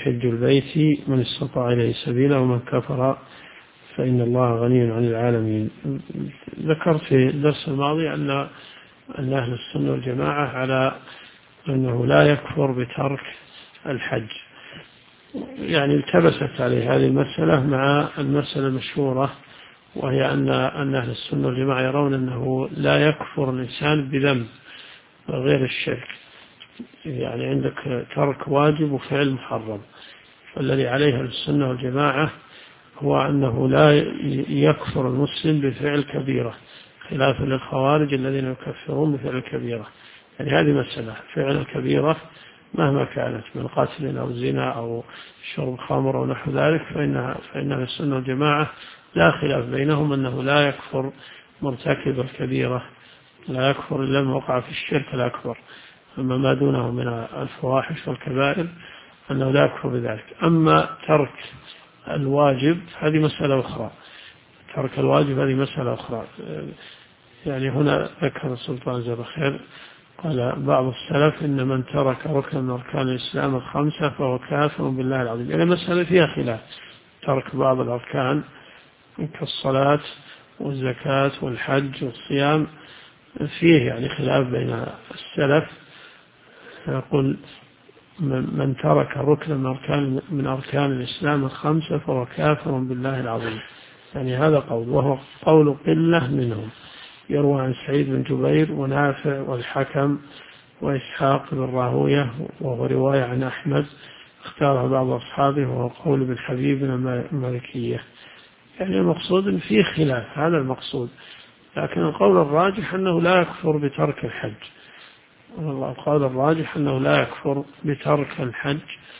حج البيت من استطاع إليه سبيلا ومن كفر فإن الله غني عن العالمين. ذكرت في الدرس الماضي أن أهل السنة والجماعة على أنه لا يكفر بترك الحج، يعني التبست عليه هذه المسألة مع المسألة المشهورة، وهي أن أهل السنة والجماعة يرون أنه لا يكفر الإنسان بذنب غير الشرك، يعني عندك ترك واجب وفعل محرم، فالذي عليه السنة والجماعة هو أنه لا يكفر المسلم بفعل كبيرة، خلافا للخوارج الذين يكفرون بفعل الكبيرة. يعني هذه مسألة، فعل الكبيرة مهما كانت من قتل أو زنا أو شرب خمر أو نحو ذلك، فإن السنة والجماعة لا خلاف بينهم أنه لا يكفر مرتكب الكبيرة، لا يكفر إلا من وقع في الشرك الأكبر، أما ما دونه من الفواحش والكبائر أنه لا يكفر بذلك. أما ترك الواجب هذه مسألة أخرى، ترك الواجب هذه مسألة أخرى. يعني هنا ذكر السلطان زبخير قال بعض السلف إن من ترك ركن من أركان الإسلام الخمسة فهو كافر بالله العظيم. يعني مسألة فيها خلاف، ترك بعض الأركان كالصلاة والزكاة والحج والصيام فيه يعني خلاف بين السلف، يقول من ترك ركن من أركان الإسلام الخمسة فهو كافر بالله العظيم. يعني هذا قول، وهو قول قلة منهم، يروى عن سعيد بن جبير ونافع والحكم وإسحاق بن راهوية، وهو رواية عن أحمد اختاره بعض أصحابه، وهو قول ابن حبيب من المالكية. يعني المقصود إن فيه خلاف، هذا المقصود، لكن القول الراجح أنه لا يكفر بترك الحج، القول الراجح أنه لا يكفر بترك الحج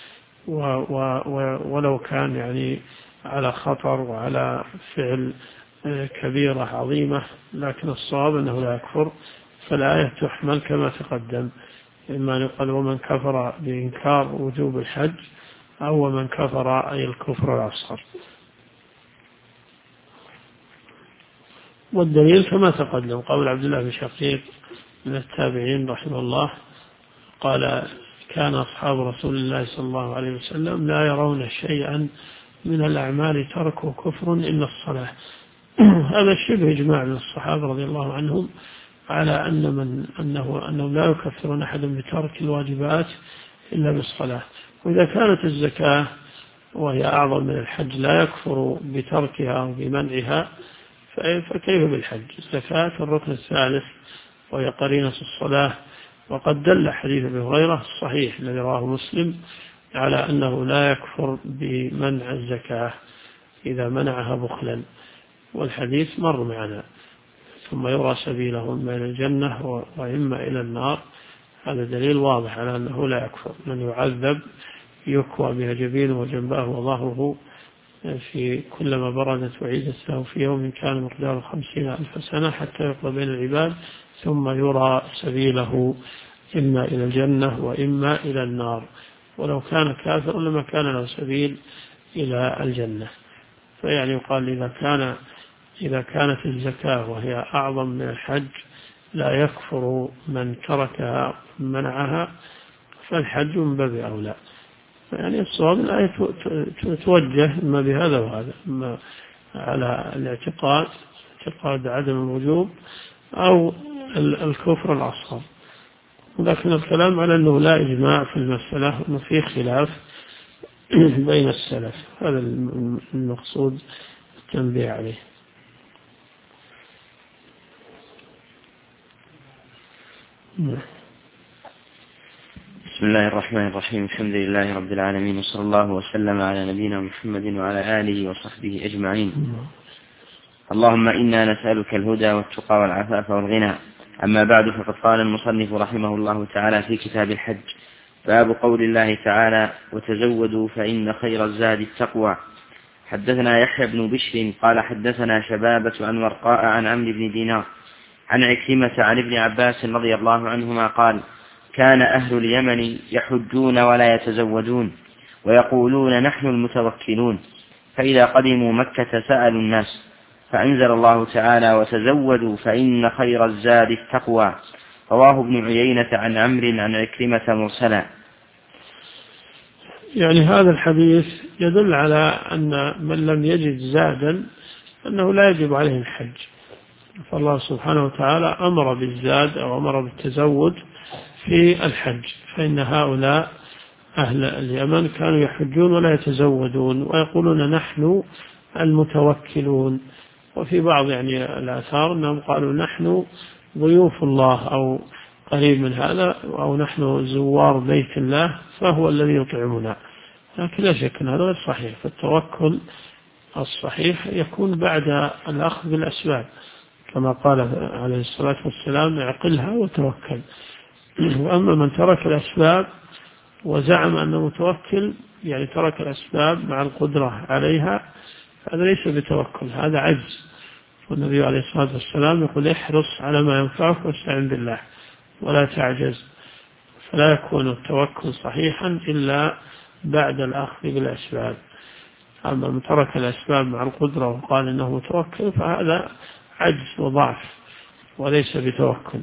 ولو كان يعني على خطر وعلى فعل كبيرة عظيمة، لكن الصواب أنه لا يكفر. فالآية تحمل كما تقدم، إما أن يقال ومن كفر بإنكار وجوب الحج، أو من كفر أي الكفر الأصغر. والدليل كما تقدم قول عبد الله بن شقيق من التابعين رحمه الله قال كان أصحاب رسول الله صلى الله عليه وسلم لا يرون شيئا من الأعمال تركه كفر إلا الصلاة. هذا شبه إجماع من الصحابة رضي الله عنهم على أنهم لا يكفرون أحدا بترك الواجبات إلا بالصلاة. وإذا كانت الزكاة وهي أعظم من الحج لا يكفر بتركها أو بمنعها، فكيف بالحج؟ الزكاة الركن الثالث وهي قرينة الصلاة. وقد دل حديث أبي هريرة الصحيح الذي رواه مسلم على أنه لا يكفر بمنع الزكاة إذا منعها بخلا، والحديث مر معنا. ثم يرى سبيله إما إلى الجنة وإما إلى النار، هذا دليل واضح على أنه لا يكفر. من يعذب يكوى بها جبينه وجنباه وظهره في كلما بردت وعيدت له في يوم كان مقداره 50,000 سنة حتى يقضى بين العباد، ثم يرى سبيله إما إلى الجنة وإما إلى النار، ولو كان كافر لما كان له سبيل إلى الجنة. فيعني يقال إذا كانت الزكاة وهي أعظم من الحج لا يكفر من تركها منعها، فالحج من باب أولى. يعني الصواب الآية توجه إما بهذا وهذا، إما على الاعتقاد اعتقاد عدم الوجوب أو الكفر الأصغر. لكن الكلام على أنه لا إجماع في المسألة، أنه فيه خلاف بين السلف، هذا المقصود التنبيه عليه. بسم الله الرحمن الرحيم. الحمد لله رب العالمين، وصلى الله وسلم على نبينا محمد وعلى آله وصحبه أجمعين. اللهم إنا نسألك الهدى والتقى والعفاف والغنى. أما بعد، فقد قال المصنف رحمه الله تعالى في كتاب الحج: باب قول الله تعالى: وتزودوا فإن خير الزاد التقوى. حدثنا يحيى بن بشر قال حدثنا شبابة عن ورقاء عن عمرو بن دينار عن عكرمة عن ابن عباس رضي الله عنهما قال: كان أهل اليمن يحجون ولا يتزودون، ويقولون نحن المتوكلون، فإذا قدموا مكة سألوا الناس، فأنزل الله تعالى: وتزودوا فإن خير الزاد التقوى. رواه ابن عيينة عن عمرو عن عكرمة مرسلا. يعني هذا الحديث يدل على أن من لم يجد زادا أنه لا يجب عليه الحج، فالله سبحانه وتعالى أمر بالزاد أو أمر بالتزود في الحج، فإن هؤلاء أهل اليمن كانوا يحجون ولا يتزودون ويقولون نحن المتوكلون، وفي بعض يعني الآثار أنهم قالوا نحن ضيوف الله أو قريب من هذا، أو نحن زوار بيت الله فهو الذي يطعمنا، لكن لا شك أن هذا غير صحيح. فالتوكل الصحيح يكون بعد الأخذ بالأسباب كما قال عليه الصلاة والسلام اعقلها وتوكل. وأما من ترك الأسباب وزعم أنه متوكل، يعني ترك الأسباب مع القدرة عليها، هذا ليس بتوكل، هذا عجز. والنبي عليه الصلاة والسلام يقول احرص على ما ينفعك واستعن بالله ولا تعجز، فلا يكون التوكل صحيحا إلا بعد الأخذ بالأسباب. أما من ترك الأسباب مع القدرة وقال إنه متوكل فهذا عجز وضعف وليس بتوكل.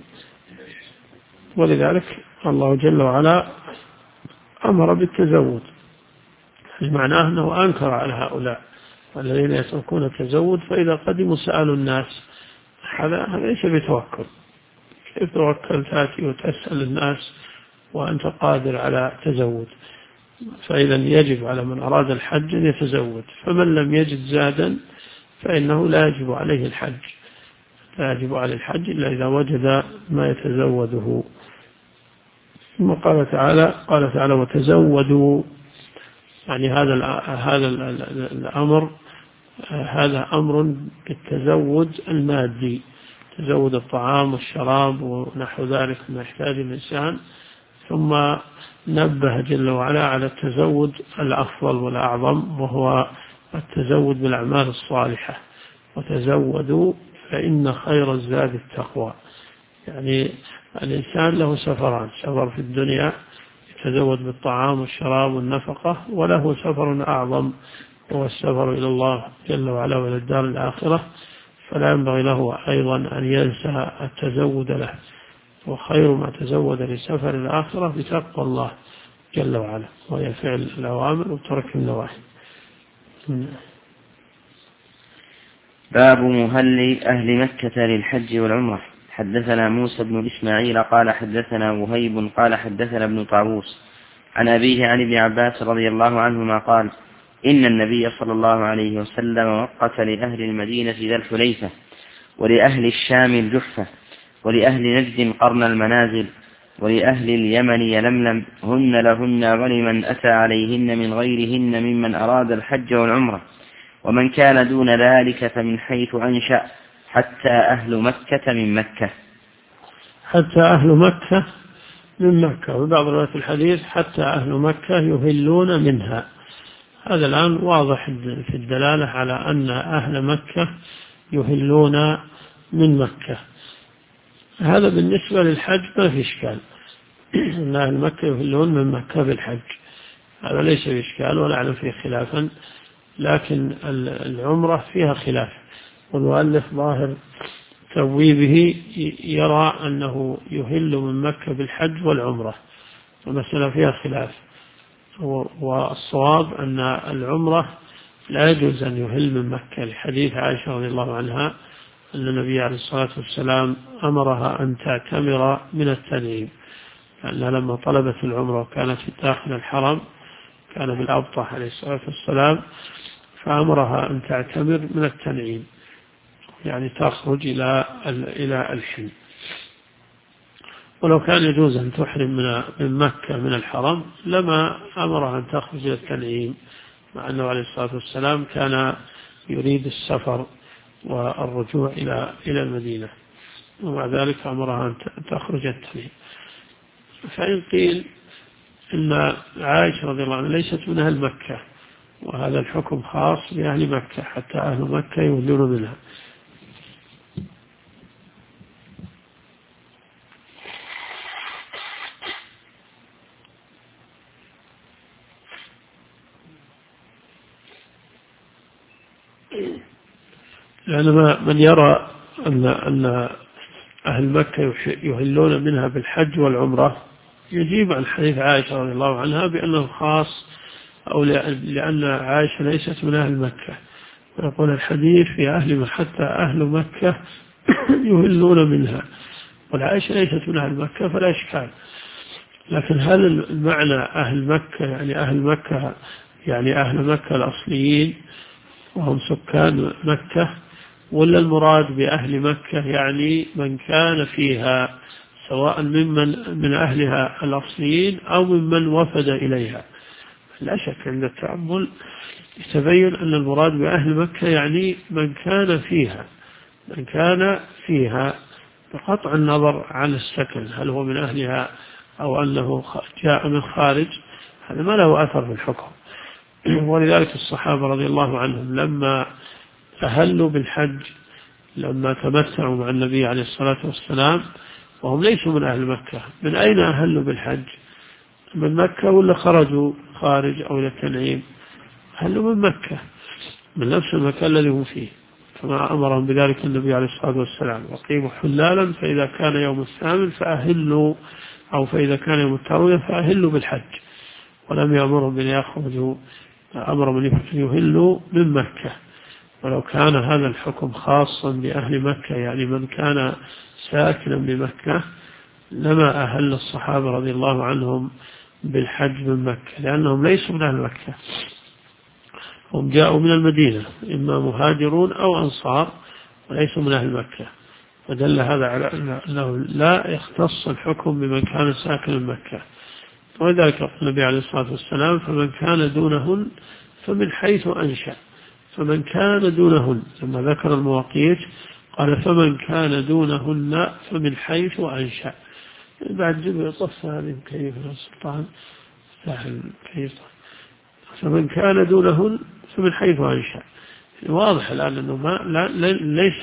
ولذلك الله جل وعلا أمر بالتزود، معناه أنه أنكر على هؤلاء الذين يتركون التزود، فإذا قدموا سألوا الناس، هذا ليس بتوكل. كيف توكل تأتي وتسأل الناس وأنت قادر على تزود؟ فإذا يجب على من أراد الحج أن يتزود، فمن لم يجد زادا فإنه لا يجب عليه الحج، لا يجب عليه الحج إلا إذا وجد ما يتزوده. ثم قال تعالى وتزودوا، يعني هذا الأمر هذا أمر بالتزود المادي، تزود الطعام والشراب ونحو ذلك ما يحتاج الإنسان. ثم نبه جل وعلا على التزود الأفضل والأعظم، وهو التزود بالأعمال الصالحة. وتزودوا فإن خير الزاد التقوى. يعني الإنسان له سفران، سفر في الدنيا يتزود بالطعام والشراب والنفقة، وله سفر أعظم هو السفر إلى الله جل وعلا وإلى الدار الآخرة، فلا ينبغي له أيضا أن ينسى التزود له. وخير ما تزود لسفر الآخرة بتقوى الله جل وعلا، وهي فعل الأوامر وترك النواهي. باب مهل أهل مكة للحج والعمرة. حدثنا موسى بن إسماعيل قال حدثنا وهيب قال حدثنا ابن طاووس عن أبيه عن ابن عباس رضي الله عنهما قال إن النبي صلى الله عليه وسلم وقت لأهل المدينة ذا الحليفة، ولأهل الشام الجحفة، ولأهل نجد قرن المنازل، ولأهل اليمن يلملم، هن لهن ولمن أتى عليهن من غيرهن ممن أراد الحج والعمرة، ومن كان دون ذلك فمن حيث أنشأ، حتى أهل مكة من مكة. حتى أهل مكة من مكة، وبعض روايات الحديث حتى أهل مكة يهلون منها. هذا الآن واضح في الدلالة على أن أهل مكة يهلون من مكة. هذا بالنسبة للحج ما في إشكال، أن أهل مكة يهلون من مكة بالحج، هذا ليس بإشكال ولا أعلم فيه خلافا. لكن العمرة فيها خلاف، والمؤلف ظاهر تبويبه يرى أنه يهل من مكة بالحج والعمرة، والمسألة فيها خلاف. والصواب أن العمرة لا يجوز أن يهل من مكة، لحديث عائشة رضي الله عنها أن النبي عليه الصلاة والسلام أمرها أن تعتمر من التنعيم، لأنها لما طلبت العمرة وكانت في داخل الحرم كان بالأبطح عليه الصلاة والسلام، فأمرها أن تعتمر من التنعيم، يعني تخرج إلى الحل. ولو كان يجوز أن تحرم من مكة من الحرم لما أمرها أن تخرج إلى التنعيم، مع أنه عليه الصلاة والسلام كان يريد السفر والرجوع إلى المدينة، ومع ذلك أمرها أن تخرج التنعيم. فإن قيل إن عائشة رضي الله عنها ليست من أهل مكة، وهذا الحكم خاص بأهل مكة، حتى أهل مكة يهلون منها. لأن من يرى أن أهل مكة يهلون منها بالحج والعمرة يجيب عن حديث عائشة رضي الله عنها بأنه خاص أو لأن عائشة ليست من أهل مكة، ويقول الحديث في حتى أهل مكة يهلون منها، والعائشة ليست من أهل مكة فلا إشكال. لكن هل المعنى أهل مكة يعني أهل مكة الأصليين وهم سكان مكة، ولا المراد بأهل مكة يعني من كان فيها سواء من أهلها الأصليين أو ممن وفد إليها؟ لا شك عند التأمل يتبين أن المراد بأهل مكة يعني من كان فيها بقطع النظر عن السكن، هل هو من أهلها أو أنه جاء من خارج، هذا ما له أثر في الحكم. ولذلك الصحابة رضي الله عنهم لما أهلوا بالحج، لما تمتعوا مع النبي عليه الصلاة والسلام وهم ليسوا من أهل مكة، من أين أهلوا بالحج؟ من مكة ولا خرجوا خارج أو إلى التنعيم؟ أهلوا من مكة، من نفس المكان الذي هم فيه، كما أمرهم بذلك النبي عليه الصلاة والسلام: وقيموا حلالا فإذا كان يوم الثامن فأهلوا، أو فإذا كان يوم التروية فأهلوا بالحج. ولم يأمرهم بأن يخرجوا، أمرهم أن يهلوا من مكة. ولو كان هذا الحكم خاصا بأهل مكة يعني من كان ساكنا بمكة، لما أهل الصحابة رضي الله عنهم بالحج من مكة، لأنهم ليسوا من أهل مكة، هم جاءوا من المدينة، إما مهاجرون أو أنصار وليسوا من أهل مكة. فدل هذا على أنه لا يختص الحكم بمن كان ساكنا بمكة. ولذلك قال النبي عليه الصلاة والسلام: فمن كان دونهن فمن حيث أنشأ. فمن كان دونهن، لما ذكر المواقيت قال: فمن كان دونهن فمن حيث أنشأ. بعد جبل طف هذه كيف السلطان ساحل كيف. فمن كان دونهن فمن حيث أنشأ. واضح الآن أنه ليس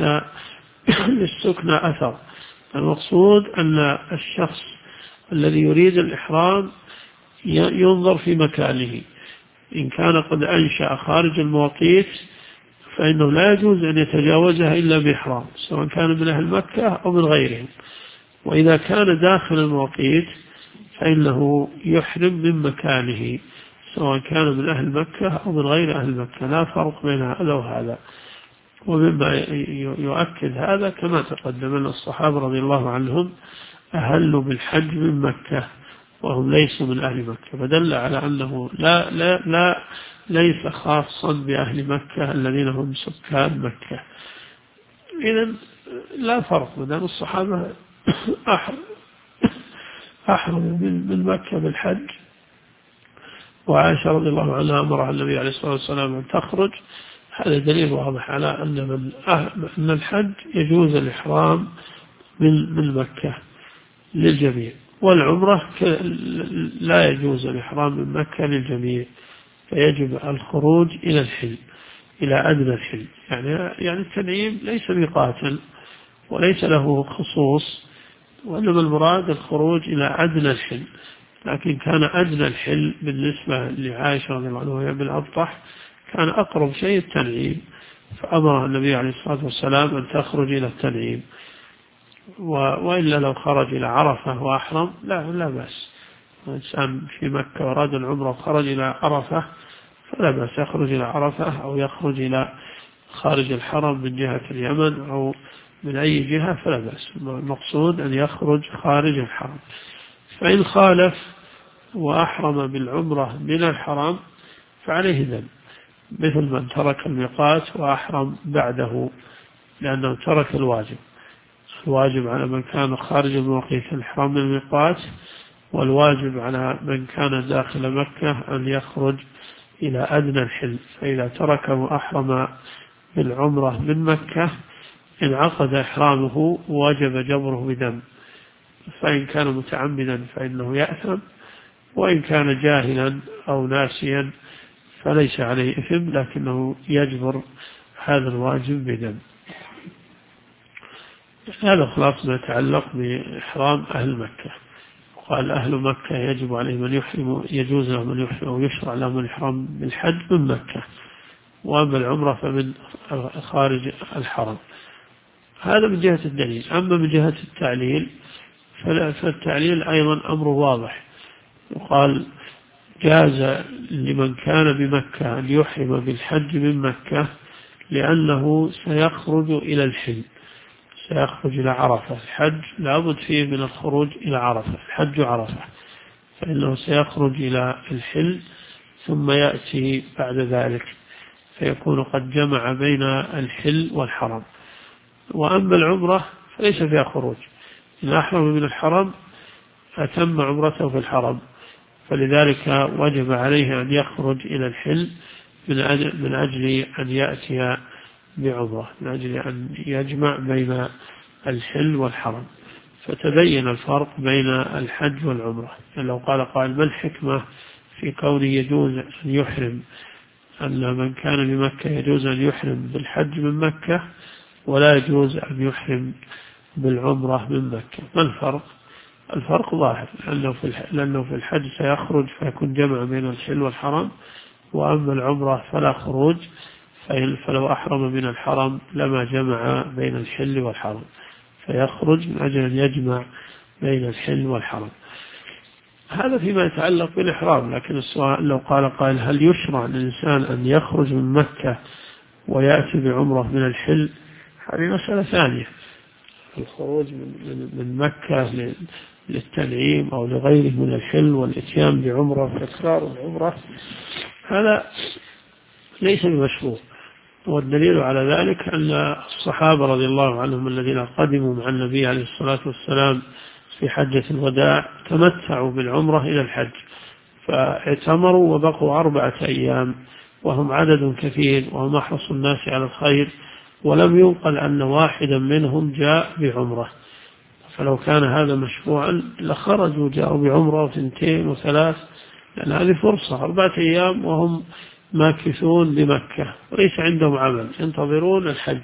للسكنى أثر. المقصود أن الشخص الذي يريد الإحرام ينظر في مكانه، إن كان قد أنشأ خارج المواقيت فإنه لا يجوز أن يتجاوزها إلا بإحرام، سواء كان من أهل مكة أو من غيرهم. وإذا كان داخل المواقيت فإنه يحرم من مكانه، سواء كان من أهل مكة أو من غير أهل مكة، لا فرق بين هذا وهذا. ومما يؤكد هذا كما تقدم أن الصحابة رضي الله عنهم أهلوا بالحج من مكة وهم ليسوا من أهل مكة، فدل على أنه ليس خاصا بأهل مكة الذين هم سكان مكة. إذن لا فرق، ما دام الصحابة أحرموا من مكة بالحج، وعائشة رضي الله عنها أمر النبي عليه الصلاة والسلام أن تخرج، هذا دليل واضح على أن الحج يجوز الإحرام من مكة للجميع، والعمرة لا يجوز الإحرام من مكة للجميع، فيجب الخروج إلى الحل، إلى أدنى الحل. يعني التنعيم ليس ميقاتا وليس له خصوص، وإنما المراد الخروج إلى أدنى الحل. لكن كان أدنى الحل بالنسبة لعائشة رضي الله عنها وهي بالأبطح كان أقرب شيء التنعيم، فأمر النبي عليه الصلاة والسلام أن تخرج إلى التنعيم. وإلا لو خرج إلى عرفة وأحرم لا بأس. الإنسان في مكة وراد العمرة وخرج إلى عرفة فلا بأس، يخرج إلى عرفة أو يخرج إلى خارج الحرم من جهة اليمن أو من أي جهة فلا بأس. المقصود أن يخرج خارج الحرم. فإن خالف وأحرم بالعمرة من الحرم فعليه ذنب، مثل من ترك الميقات وأحرم بعده، لأنه ترك الواجب. الواجب على من كان خارج الموقيت الإحرام من الميقات، والواجب على من كان داخل مكة أن يخرج إلى أدنى الحل. فإذا تركه وأحرم بالعمرة من مكة انعقد إحرامه ووجب جبره بدم، فإن كان متعمدا فإنه يأثم، وإن كان جاهلا أو ناسيا فليس عليه إثم، لكنه يجبر هذا الواجب بدم. هذا خلاص ما يتعلق بإحرام أهل مكة. قال أهل مكة يجب عليهم أن يحرموا، يجوز لهم أن يحرموا ويشرع لهم الإحرام بالحج من مكة، وأما العمرة فمن خارج الحرم. هذا من جهة الدليل. أما من جهة التعليل فالتعليل أيضا أمر واضح. وقال جاز لمن كان بمكة أن يحرم بالحج من مكة، لأنه سيخرج إلى الحل، سيخرج إلى عرفة. الحج لابد فيه من الخروج إلى عرفة، الحج عرفة، فإنه سيخرج إلى الحل ثم يأتي بعد ذلك، فيكون قد جمع بين الحل والحرم. وأما العمرة فليس فيها خروج، إن أحرم من الحرم أتم عمرته في الحرم، فلذلك وجب عليه أن يخرج إلى الحل من أجل أن يأتي بعمرة، من أجل أن يجمع بين الحل والحرم. فتبين الفرق بين الحج والعمرة. يعني لو قال قائل ما الحكمة في كونه يجوز أن يحرم، أن من كان بمكة يجوز أن يحرم بالحج من مكة ولا يجوز أن يحرم بالعمرة من مكة؟ ما الفرق؟ الفرق ظاهر، لأنه في الحج سيخرج فيكون جمع بين الحل والحرم، وأما العمرة فلا خروج، فلو أحرم من الحرم لما جمع بين الحل والحرم، فيخرج من أجل أن يجمع بين الحل والحرم. هذا فيما يتعلق بالإحرام. لكن السؤال لو قال قائل هل يشرع للإنسان أن يخرج من مكة ويأتي بعمرة من الحل؟ هذه مسألة ثانية. الخروج من مكة للتنعيم أو لغيره من الحل والإتيان بعمرة وإكثار العمرة، هذا ليس بمشروع. والدليل على ذلك أن الصحابة رضي الله عنهم الذين قدموا مع النبي عليه الصلاة والسلام في حجة الوداع تمتعوا بالعمرة إلى الحج، فاعتمروا وبقوا 4 أيام، وهم عدد كثير وهم أحرص الناس على الخير، ولم ينقل أن واحدا منهم جاء بعمرة. فلو كان هذا مشروعا لخرجوا جاءوا بعمرة 2 و3، لأن هذه فرصة 4 أيام وهم ماكثون بمكة وليس عندهم عمل، ينتظرون الحج،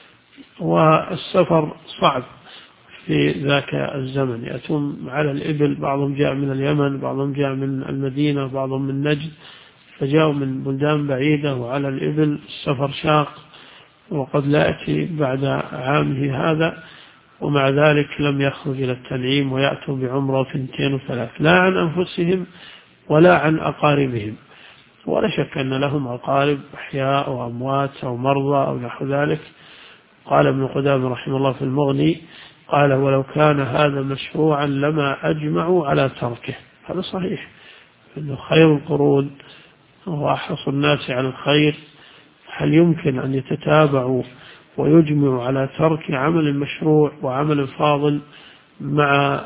والسفر صعب في ذاك الزمن، يأتون على الإبل، بعضهم جاء من اليمن، بعضهم جاء من المدينة، بعضهم من نجد، فجاءوا من بلدان بعيدة وعلى الإبل السفر شاق، وقد لا يأتي بعد عامه هذا، ومع ذلك لم يخرج إلى التنعيم ويأتوا بعمرة 2 و3، لا عن أنفسهم ولا عن أقاربهم. ولا شك أن لهم أقارب أحياء أو أموات أو مرضى أو نحو ذلك. قال ابن قدامة رحمه الله في المغني، قال ولو كان هذا مشروعا لما أجمعوا على تركه. هذا صحيح، أنه خير القرون وأحرص الناس على الخير، هل يمكن أن يتتابعوا ويجمعوا على ترك عمل مشروع وعمل فاضل مع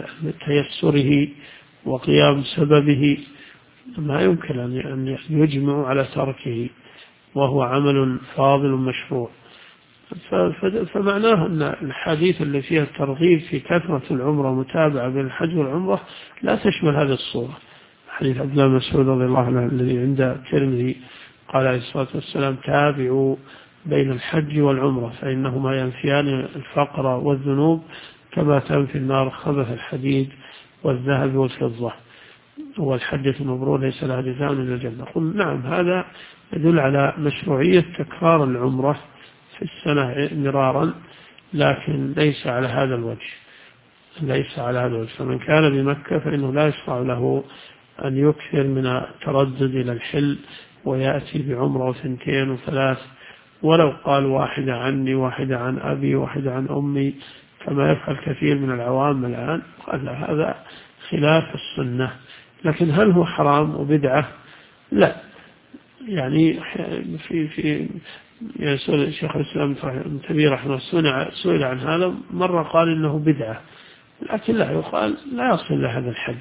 تيسره وقيام سببه؟ ما يمكن أن يجمعوا على تركه وهو عمل فاضل مشروع. فمعناه أن الحديث اللي فيها الترغيب في كثرة العمرة ومتابعة بين الحج والعمرة لا تشمل هذه الصورة. حديث عبد الله بن مسعود رضي الله عنه الذي عند الترمذي قال عليه الصلاة والسلام تابعوا بين الحج والعمرة فإنهما ينفيان الفقر والذنوب كما تنفي النار خبث الحديد والذهب والفضة، والحجة المبرور ليس لها جزاء إلا الجنة. قل نعم، هذا يدل على مشروعية تكرار العمرة في السنة مرارا، لكن ليس على هذا الوجه، ليس على هذا الوجه. فمن كان بمكة فإنه لا يشرع له أن يكثر من التردد إلى الحل ويأتي بعمرة 2 و3، ولو قال 1 عني 1 عن أبي 1 عن أمي كما يفعل كثير من العوام الآن، قال هذا خلاف السنة. لكن هل هو حرام وبدعة؟ لا. يعني يعني شيخ الإسلام ابن تيمية رحمه الله سئل عن هذا مرة قال إنه بدعة، لكن لا يقال لا يصل لهذا الحد.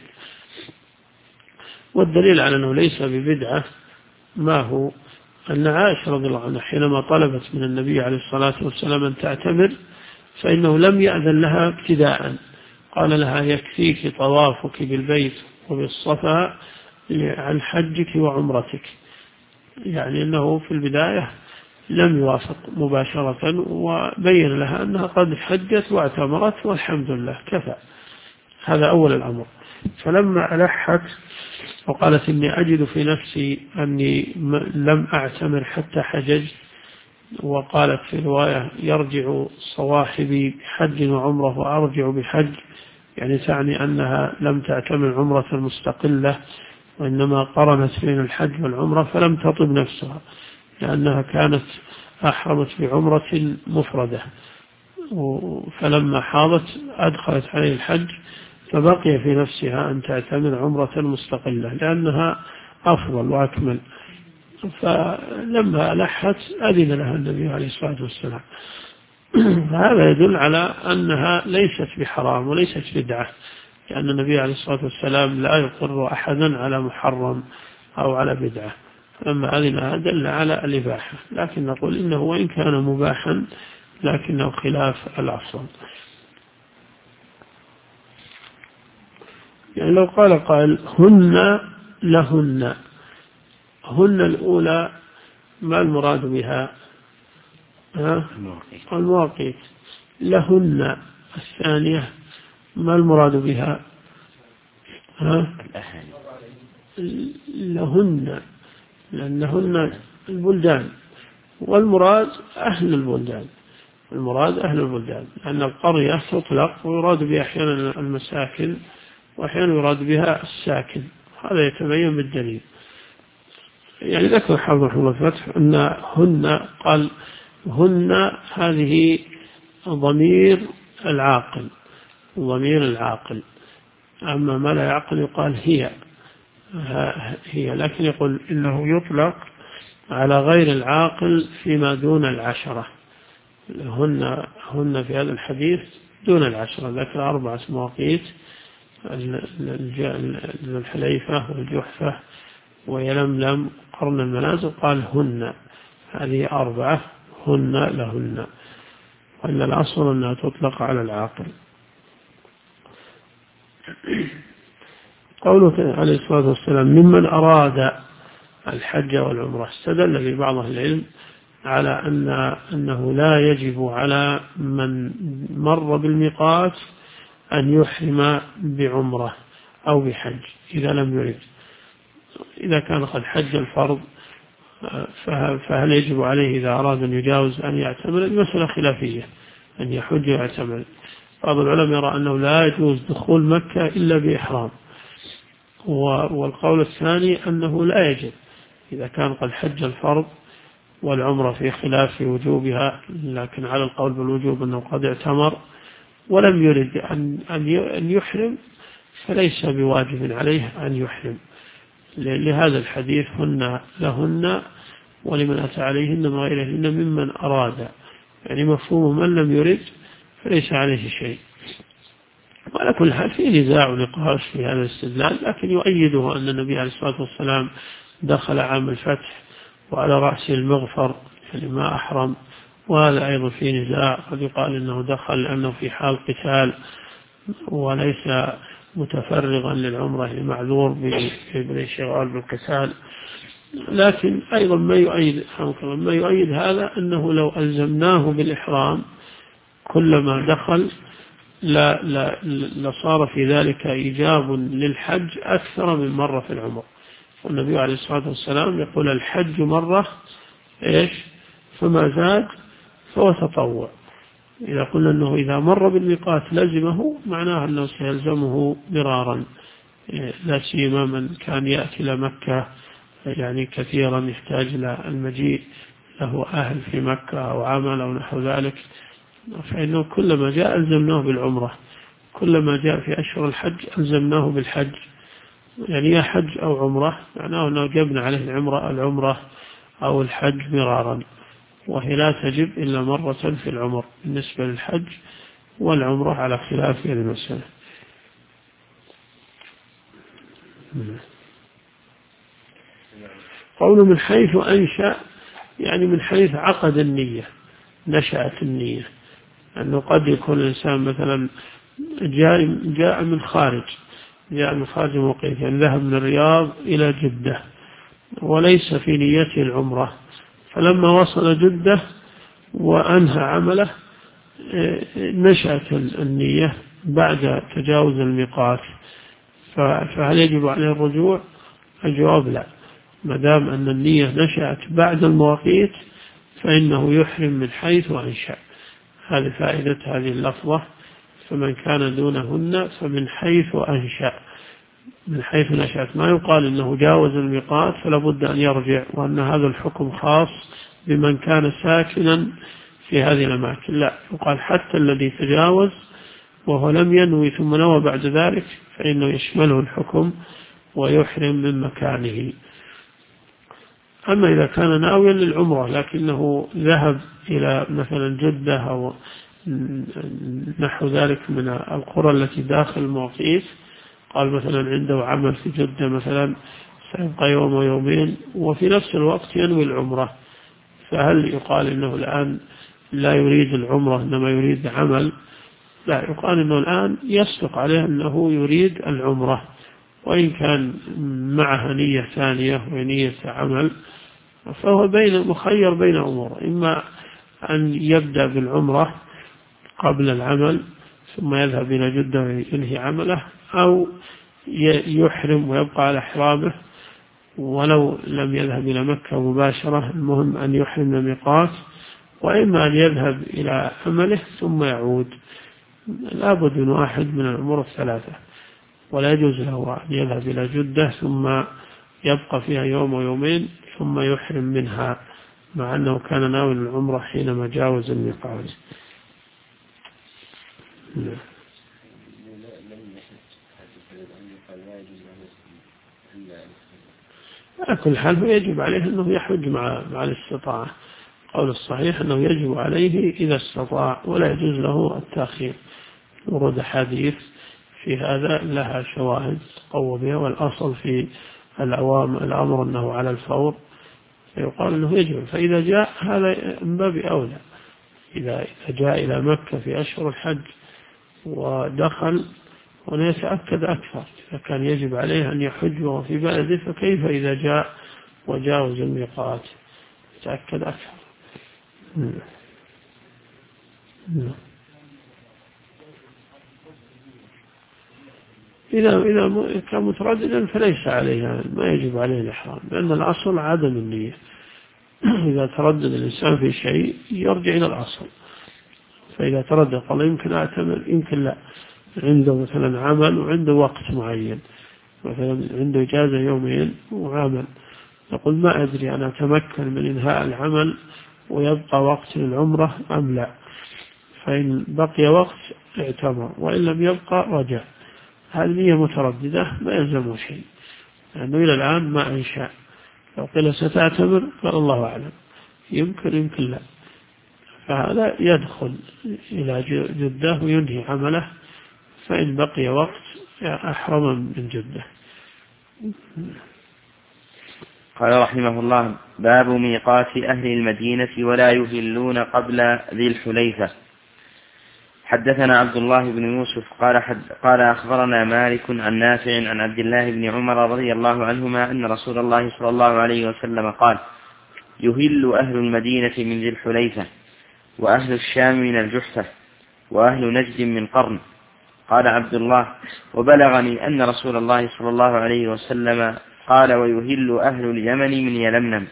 والدليل على أنه ليس ببدعة ما هو أن عائشة رضي الله عنها حينما طلبت من النبي عليه الصلاة والسلام أن تعتمر فإنه لم يأذن لها ابتداء، قال لها يكفيك طوافك بالبيت وبالصفا عن حجك وعمرتك. يعني أنه في البداية لم يوافق مباشرة، وبين لها أنها قد حجت واعتمرت والحمد لله كفى. هذا أول الأمر. فلما ألحت وقالت إني أجد في نفسي أني لم أعتمر حتى حججت، وقالت في رواية يرجع صواحبي بحج وعمرة وأرجع بحج، يعني تعني أنها لم تعتمر عمرة مستقلة وإنما قرنت بين الحج والعمرة فلم تطب نفسها لأنها كانت أحرمت بعمرة مفردة، فلما حاضت أدخلت عليه الحج فبقي في نفسها أن تعتمر عمرة مستقلة لأنها أفضل وأكمل. فلما لحت أذن لها النبي عليه الصلاة والسلام. هذا يدل على أنها ليست بحرام وليست بدعة، لأن النبي عليه الصلاة والسلام لا يقر أحدا على محرم أو على بدعة، أما أذن دل على الإباحة، لكن نقول إنه وإن كان مباحا لكنه خلاف الأصل. يعني لو قال قائل هن لهن، هن الأولى ما المراد بها؟ المواقيت. لهن الثانية ما المراد بها؟ لهن لأنهن البلدان، والمراد أهل البلدان، المراد أهل البلدان، لأن القرية تطلق ويراد بها أحيانا المساكن وأحيانا يراد بها الساكن، هذا يتبين بالدليل. يعني ذكر حافظ رحمه الله الفتح أن هن قال هن هذه ضمير العاقل، ضمير العاقل، أما ما لا يعقل يقال هي، لكن يقول إنه يطلق على غير العاقل فيما دون العشرة. هن في هذا الحديث دون العشرة، ذكر 4 مواقيت: الحليفة والجحفة ويلملم قرن المنازل، قال هن، هذه 4 هن لهن، وإن الأصل أنها تطلق على العاقل. قوله عليه الصلاة والسلام ممن أراد الحج والعمرة، استدل في بعض العلم على أنه لا يجب على من مر بالميقات أن يحرم بعمرة أو بحج إذا لم يرد. إذا كان قد حج الفرض فهل يجب عليه إذا أراد أن يجاوز أن يعتمر؟ المسألة خلافية، أن يحج ويعتمر. بعض العلماء يرى أنه لا يجوز دخول مكة إلا بإحرام، والقول الثاني أنه لا يجب إذا كان قد حج الفرض والعمرة في خلاف وجوبها، لكن على القول بالوجوب أنه قد اعتمر ولم يرد أن يحرم فليس بواجب عليه أن يحرم، لهذا الحديث هن لهن ولمن أتى عليهن من غيرهن ممن أراد، يعني مفهوم من لم يرد فليس عليه شيء. وعلى كل حال في نزاع ونقاش في هذا الاستدلال، لكن يؤيده أن النبي عليه الصلاة والسلام دخل عام الفتح وعلى رأسه المغفر، يعني ما أحرم، وهذا أيضا في نزاع، قد يقال أنه دخل لأنه في حال قتال وليس متفرغا للعمرة لمعذور بالانشغال بالقتال. لكن أيضا ما يؤيد هذا أنه لو ألزمناه بالإحرام كلما دخل لصار في ذلك إيجاب للحج أكثر من مرة في العمر. والنبي عليه الصلاة والسلام يقول الحج مرة فما زاد فهو تطوع. إذا قلنا أنه إذا مر بالميقات لزمه معناه أنه سيلزمه مرارا، لا سيما من كان يأتي إلى مكة يعني كثيرا يحتاج إلى المجيء، له أهل في مكة أو عمل أو نحو ذلك، فإنه كلما جاء ألزمناه بالعمرة، كلما جاء في أشهر الحج ألزمناه بالحج، يعني يا حج أو عمرة، معناه أنه جبنا عليه العمرة أو الحج مرارا، وهي لا تجب إلا مرة في العمر بالنسبة للحج، والعمرة على خلاف هذه المسألة. قوله من حيث أنشأ، يعني من حيث عقد النية، نشأت النية، أنه قد يكون الإنسان مثلا جاء من خارج الموقيت، يعني ذهب من الرياض إلى جدة وليس في نيته العمرة، فلما وصل جدة وأنهى عمله نشأت النية بعد تجاوز الميقات، فهل يجب عليه الرجوع؟ الجواب لا، ما دام أن النية نشأت بعد المواقيت فإنه يحرم من حيث أنشأ. هذه فائدة هذه اللفظة، فمن كان دونهن فمن حيث أنشأ، من حيث نشأت، ما يقال إنه جاوز الميقات فلا بد أن يرجع، وأن هذا الحكم خاص بمن كان ساكنا في هذه الأماكن. لا، يقال حتى الذي تجاوز وهو لم ينوي ثم نوى بعد ذلك فإنه يشمله الحكم ويحرم من مكانه. أما إذا كان ناويا للعمرة لكنه ذهب إلى مثلا جدة أو نحو ذلك من القرى التي داخل المواقيت، قال مثلا عنده عمل في جدة مثلا سيبقى يوم ويومين وفي نفس الوقت ينوي العمرة، فهل يقال إنه الآن لا يريد العمرة إنما يريد عمل؟ لا، يقال إنه الآن يصدق عليه أنه يريد العمرة، وإن كان معها نية ثانية ونية عمل، فهو مخير بين أمور، إما أن يبدأ بالعمرة قبل العمل ثم يذهب إلى جدة وينهي عمله، أو يحرم ويبقى على إحرامه ولو لم يذهب إلى مكة مباشرة، المهم أن يحرم الميقات، وإما أن يذهب إلى عمله ثم يعود. لا بد من واحد من الأمور الثلاثة، ولا يجوز له أن يذهب إلى جدة ثم يبقى فيها يوم ويومين ثم يحرم منها مع أنه كان ناوي العمرة حينما جاوز الميقات. على كل حال يجب عليه أنه يحج مع الاستطاعة. قول الصحيح أنه يجب عليه إذا استطاع، ولا يجوز له التأخير. ورد حديث في هذا لها شواهد قوة بها، والأصل في الأمر أنه على الفور، فيقال أنه يجب. فإذا جاء هذا من باب أولى، إذا جاء إلى مكة في أشهر الحج ودخل ونيتأكد أكثر، إذا كان يجب عليه أن يحج وهو في بلده، فكيف إذا جاء وجاوز الميقات يتأكد أكثر. إذا كان مترددا فليس عليه، ما يجب عليه الإحرام، لأن الأصل عدم النية. إذا تردد الإنسان في شيء يرجع إلى الأصل. فإذا تردد قال يمكن أعتمر يمكن لا، عنده مثلا عمل وعنده وقت معين، مثلا عنده إجازة يومين وعمل، يقول ما أدري أنا أتمكن من إنهاء العمل ويبقى وقت للعمرة أم لا، فإن بقي وقت اعتمر وإن لم يبقى رجع. هذه مترددة ما يلزمه شيء، لأنه إلى الآن ما أنشأ. لو قيل ستعتمر قال الله أعلم، يمكن لا، فهذا يدخل إلى جدة وينهي عمله، فإن بقي وقت أحرم من جدة. قال رحمه الله: باب ميقات أهل المدينة ولا يهلون قبل ذي الحليفة. حدثنا عبد الله بن يوسف قال أخبرنا مالك عن نافع عن عبد الله بن عمر رضي الله عنهما أن رسول الله صلى الله عليه وسلم قال: يهل أهل المدينة من ذي الحليفة، وأهل الشام من الجحفة، وأهل نجد من قرن. قال عبد الله: وبلغني أن رسول الله صلى الله عليه وسلم قال: ويهل أهل اليمن من يلملم.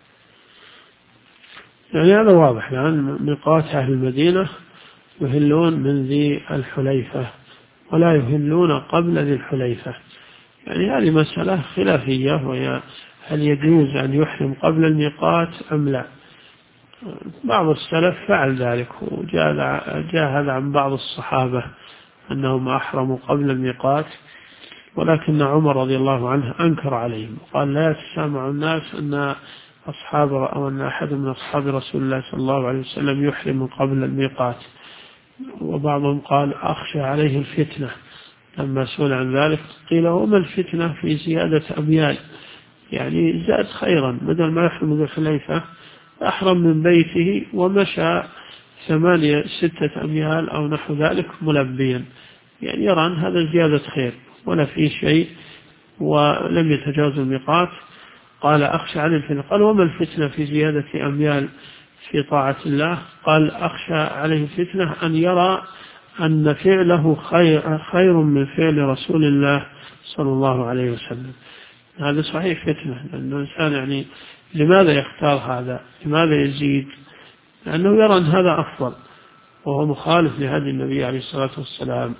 يعني هذا واضح، لأن ميقات أهل المدينة يهلون من ذي الحليفة ولا يهلون قبل ذي الحليفة. يعني هذه مسألة خلافية، وهي هل يجوز أن يحرم قبل الميقات أم لا. بعض السلف فعل ذلك، وجاء هذا عن بعض الصحابة أنهم أحرموا قبل الميقات، ولكن عمر رضي الله عنه أنكر عليهم وقال: لا يتسامع الناس أن أصحاب أو أن أحد من أصحاب رسول الله صلى الله عليه وسلم يحرم قبل الميقات. وبعضهم قال: أخشى عليه الفتنة. لما سئل عن ذلك قيل: وما الفتنة في زيادة أميال؟ يعني زاد خيرا، بدل ما يحرم ذو الحليفة أحرم من بيته ومشى 6 أميال أو نحو ذلك ملبيا، يعني يرى أن هذا زيادة خير ولا فيه شيء ولم يتجاوز الميقات. قال: أخشى عليه الفتنة. قال: وما الفتنة في زيادة أميال في طاعة الله؟ قال: أخشى عليه الفتنة أن يرى أن فعله خير من فعل رسول الله صلى الله عليه وسلم. هذا صحيح فتنة، لأن الإنسان يعني لماذا يختار هذا؟ لماذا يزيد؟ لأنه يرى أن هذا أفضل، وهو مخالف لهدي النبي عليه الصلاة والسلام.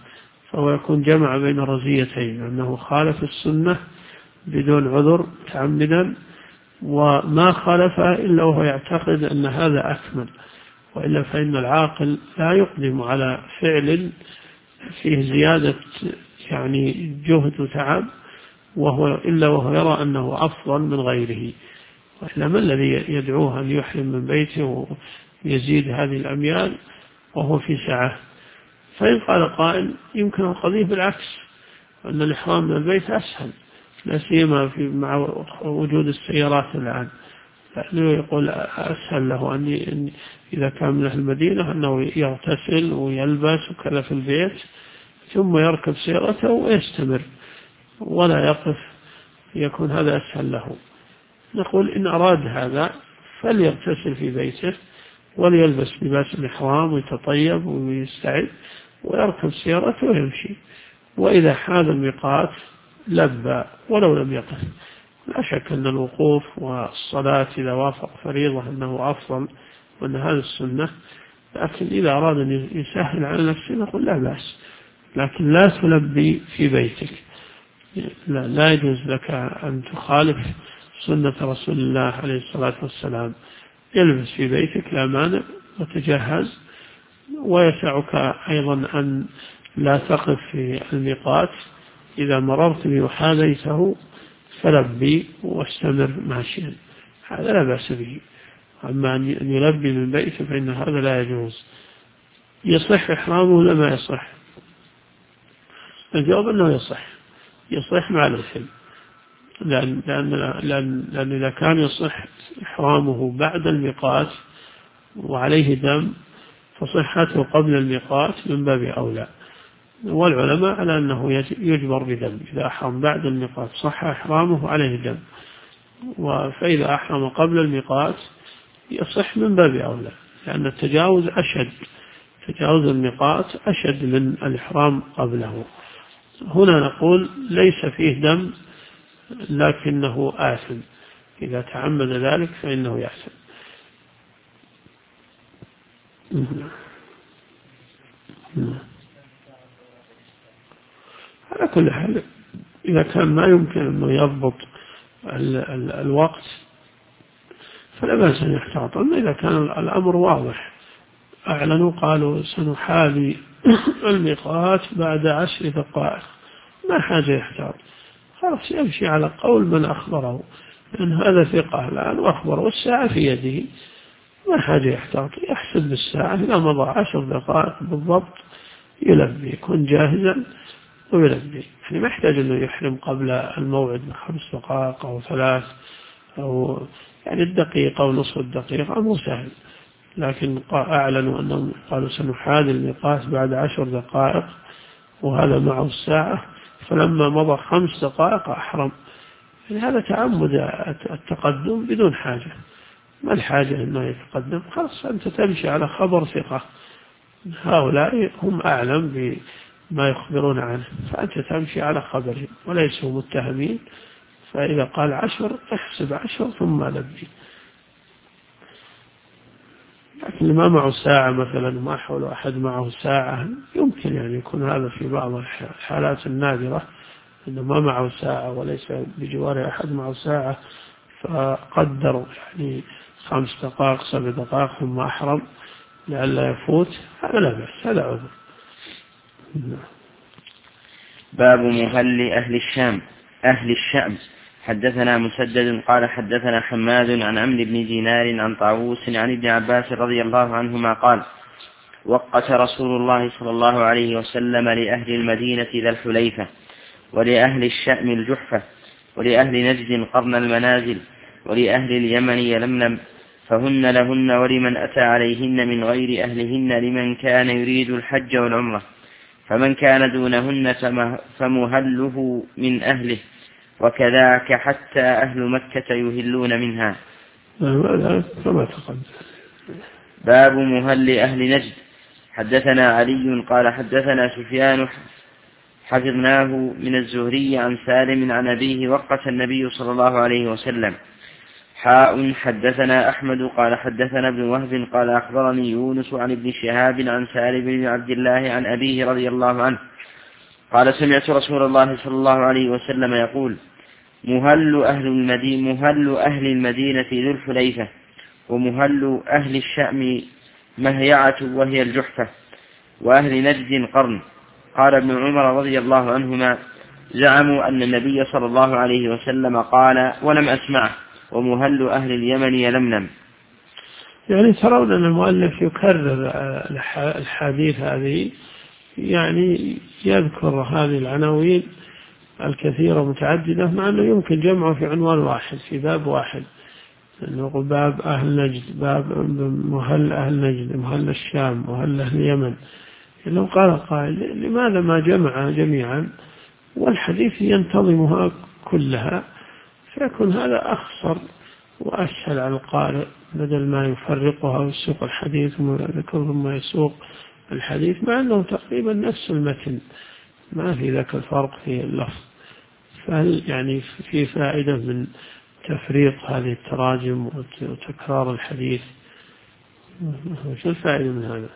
فهو يكون جمع بين الرزيتين، أنه خالف السنة بدون عذر متعمدا، وما خالفها إلا وهو يعتقد أن هذا أكمل، وإلا فإن العاقل لا يقدم على فعل فيه زيادة يعني جهد وتعب إلا وهو يرى أنه أفضل من غيره. وإلا ما الذي يدعوه أن يحرم من بيته ويزيد هذه الأميال وهو في سعة؟ فإن قال قائل يمكن القضية بالعكس، أن الإحرام من البيت أسهل، لا سيما مع وجود السيارات الآن، لأنه يقول أسهل له أن إذا كان من أهل المدينة أنه يغتسل ويلبس وكذا في البيت ثم يركب سيارته ويستمر ولا يقف، يكون هذا أسهل له. نقول إن أراد هذا فليغتسل في بيته وليلبس لباس الإحرام ويتطيب ويستعد ويركب سيارته ويمشي، وإذا حال الميقات لبى ولو لم يقف. لا شك أن الوقوف والصلاة إذا وافق فريضة أنه أفضل وأن هذا السنة، لكن إذا أراد أن يسهل على نفسه نقول لا بأس، لكن لا تلبي في بيتك. لا يجوز لك أن تخالف سنة رسول الله عليه الصلاة والسلام. يلبس في بيتك لا مانع وتجهز، ويسعك أيضا أن لا تقف في الميقات، إذا مررت به وحاذيته فلبي واستمر ماشيا، هذا لا بأس به. أما أن يلبي من بيته فإن هذا لا يجوز. يصح إحرامه ولا ما يصح؟ الجواب أنه يصح مع الإثم، لأن إذا كان يصح إحرامه بعد الميقات وعليه دم فصحته قبل الميقات من باب أولى، والعلماء على أنه يجبر بدم. إذا أحرم بعد الميقات صح إحرامه عليه دم، فإذا أحرم قبل الميقات يصح من باب أولى، لأن التجاوز أشد، تجاوز الميقات أشد من الإحرام قبله. هنا نقول ليس فيه دم لكنه آثم، إذا تعمد ذلك فإنه يأثم. على كل حال إذا كان ما يمكن أنه يضبط الوقت فلا بأس أن يحتاط. أما إذا كان الأمر واضح، أعلنوا قالوا سنحاذي الميقات بعد 10 دقائق، ما حاجة يحتاط، خلاص يمشي على قول من أخبره، لأن هذا ثقة الآن وأخبره والساعة في يده، ما حاجة يحتاط، يحسب بالساعة، إذا مضى 10 دقائق بالضبط يلبي، يكون جاهزا ويلبي. يعني ما يحتاج أنه يحرم قبل الموعد ب5 دقائق أو 3 أو يعني الدقيقة أو نصف الدقيقة، أمر سهل. لكن أعلنوا أنهم قالوا سنحاذي الميقات بعد 10 دقائق وهذا معه الساعة، فلما مضى 5 دقائق أحرم. يعني هذا تعمد التقدم بدون حاجة، ما الحاجة أنه يتقدم، خلاص أنت تمشي على خبر ثقة، هؤلاء هم أعلم بما يخبرون عنه، فأنت تمشي على خبرهم وليسوا متهمين. فإذا قال 10 احسب 10 ثم لبي. لكن ما معه ساعة مثلا، ما حول أحد معه ساعة، يمكن يعني يكون هذا في بعض الحالات النادرة أنه ما معه ساعة وليس بجوار أحد معه ساعة، فقدر يعني 5 دقائق 7 دقائق ثم أحرم لئلا يفوت، هذا لا بأس، هذا عذر. باب مهل أهل الشام. حدثنا مسدد قال حدثنا حماد عن عمرو بن دينار عن طاووس عن ابن عباس رضي الله عنهما قال: وقت رسول الله صلى الله عليه وسلم لأهل المدينة ذا الحليفة، ولأهل الشأم الجحفة، ولأهل نجد قرن المنازل، ولأهل اليمن يلملم، فهن لهن ولمن أتى عليهن من غير أهلهن لمن كان يريد الحج والعمرة، فمن كان دونهن فمهله من أهله، وكذاك حتى أهل مكة يهلون منها. باب مهل أهل نجد. حدثنا علي قال حدثنا سفيان حفظناه من الزهري عن سالم عن أبيه وقت النبي صلى الله عليه وسلم. حدثنا أحمد قال حدثنا ابن وهب قال أخبرني يونس عن ابن شهاب عن سالم بن عبد الله عن أبيه رضي الله عنه قال سمعت رسول الله صلى الله عليه وسلم يقول مهل أهل المدينة ذو الحليفة، ومهل أهل الشأم مهيعة وهي الجحفة، وأهل نجد قرن. قال ابن عمر رضي الله عنهما زعموا أن النبي صلى الله عليه وسلم قال ولم أسمعه، ومهل أهل اليمن يلملم. يعني ترون أن المؤلف يكرر الحديث هذه، يعني يذكر هذه العناوين الكثيرة متعددة، مع أنه يمكن جمعه في عنوان واحد في باب واحد، أنه باب أهل نجد، باب مهل أهل نجد، مهل الشام، مهل أهل اليمن. لو قال قائل لماذا ما جمع جميعا والحديث ينتظمها كلها، فيكون هذا أخصر وأسهل على القارئ، بدل ما يفرقها ويسوق الحديث ثم يسوق الحديث، مع أنه تقريبا نفس المتن، ما في ذاك الفرق في اللفظ. فهل يعني في فائدة من تفريق هذه التراجم وتكرار الحديث؟ شو الفائدة من هذا؟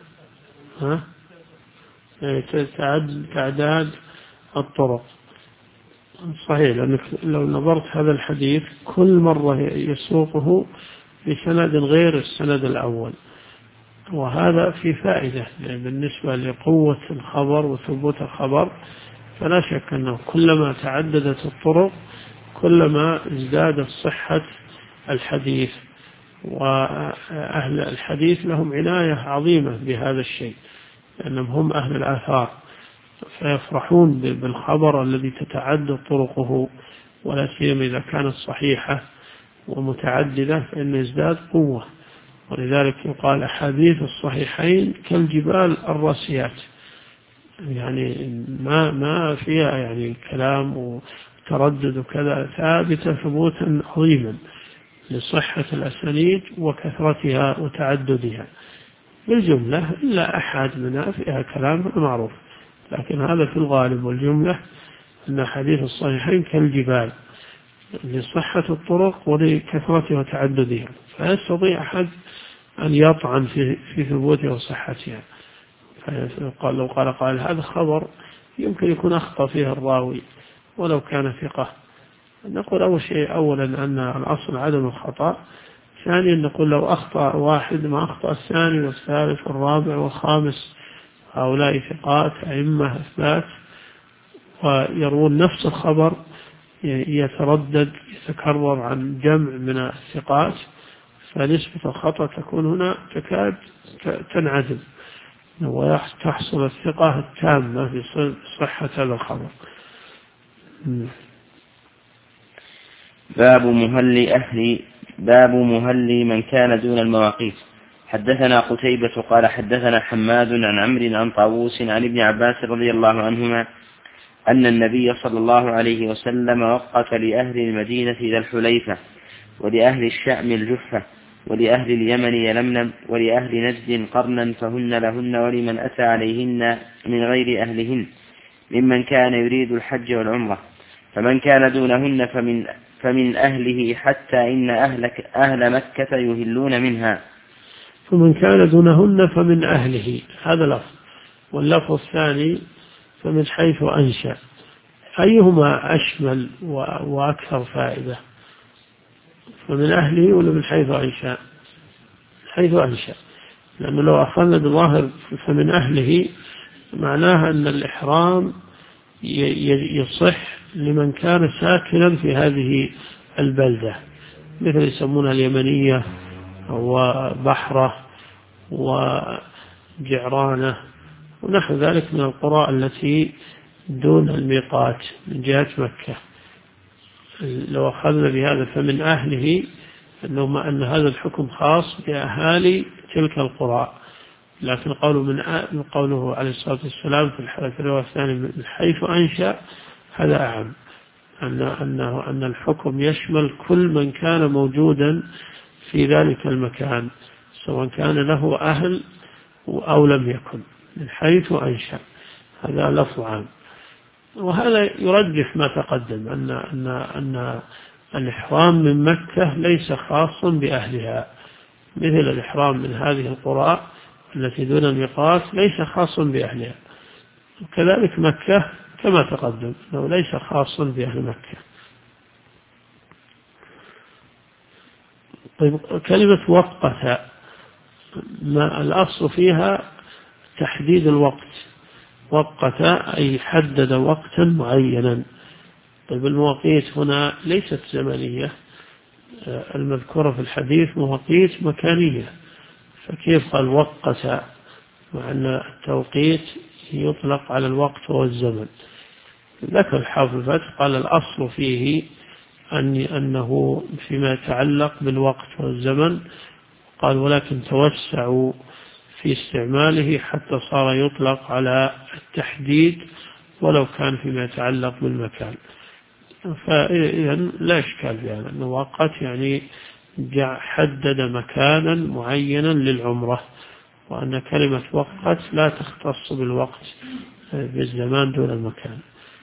تعداد الطرق. صحيح، لأنك لو نظرت هذا الحديث كل مرة يسوقه بسند غير السند الأول، وهذا في فائدة بالنسبة لقوة الخبر وثبوت الخبر. فلا شك أنه كلما تعددت الطرق كلما ازدادت صحة الحديث، وأهل الحديث لهم عناية عظيمة بهذا الشيء، لأنهم هم أهل الآثار، فيفرحون بالخبر الذي تتعدد طرقه، ولا سيما إذا كانت صحيحة ومتعددة فإنه يزداد قوة. ولذلك يقال أحاديث الصحيحين كالجبال الراسيات، يعني ما فيها يعني كلام وتردد وكذا، ثابتة ثبوتا عظيما لصحة الأسانيد وكثرتها وتعددها بالجملة، إلا أحد منها فيها كلام معروف، لكن هذا في الغالب والجملة أن حديث الصحيحين كالجبال لصحة الطرق ولكثرتها وتعددها، فيستطيع أحد أن يطعن في ثبوتها وصحتها. لو قال هذا خبر يمكن يكون أخطأ فيه الراوي ولو كان ثقة، نقول أول شيء أولا أن الأصل عدم الخطأ، ثانيا نقول لو أخطأ واحد ما أخطأ الثاني والثالث والرابع والخامس، هؤلاء ثقات أئمة أثبات ويروون نفس الخبر يتردد يتكرر عن جمع من الثقات، فنسبة الخطأ تكون هنا تكاد تنعدم، وتحصل الثقة التامة في صحة هذا الخبر. باب مهل من كان دون المواقيت. حدثنا قتيبة قال حدثنا حماد عن عمرو عن طاووس عن ابن عباس رضي الله عنهما أن النبي صلى الله عليه وسلم وقت لأهل المدينة ذا الحليفة، ولأهل الشأم الجحفة، ولأهل اليمن يلملم، ولأهل نجد قرنا فهن لهن ولمن أتى عليهن من غير أهلهن ممن كان يريد الحج والعمرة، فمن كان دونهن فمن أهله حتى إن أهل مكة يهلون منها. فمن كان دونهن فمن أهله، هذا لفظ، واللفظ الثاني فمن حيث أنشأ. أيهما أشمل وأكثر فائدة؟ فمن أهله ولا من حيث أنشأ؟ حيث أنشأ، لأنه لو أخذنا بظاهر فمن أهله معناها أن الإحرام يصح لمن كان ساكنا في هذه البلدة، مثل يسمونها اليمنية وبحرة وجعرانة ونحو ذلك من القرى التي دون الميقات من جهة مكة. لو أخذنا بهذا فمن أهله أن هذا الحكم خاص بأهالي تلك القرى، لكن قوله عليه الصلاة والسلام في الرواية الثانية من حيث أنشأ هذا أعم، أن الحكم يشمل كل من كان موجودا في ذلك المكان سواء كان له أهل أو لم يكن، من حيث أنشأ، هذا لفظ عام. وهذا يرجح ما تقدم أن الإحرام من مكة ليس خاصا بأهلها، مثل الإحرام من هذه القرى التي دون الميقات ليس خاصا بأهلها، وكذلك مكة كما تقدم أنه ليس خاصا بأهل مكة. طيب كلمة وقت ما الأصل فيها تحديد الوقت، وقت أي حدد وقتا معينا. طيب المواقيت هنا ليست زمنية، المذكورة في الحديث مواقيت مكانية، فكيف قال وقت مع أن التوقيت يطلق على الوقت والزمن؟ ذكر الحافظ الفتح قال الأصل فيه أنه فيما يتعلق بالوقت والزمن، قال ولكن توسعوا في استعماله حتى صار يطلق على التحديد ولو كان فيما يتعلق بالمكان. فإذا لا إشكال في هذا، أنه وقت يعني حدد مكانا معينا للعمرة، وأن كلمة وقت لا تختص بالوقت بالزمان دون المكان.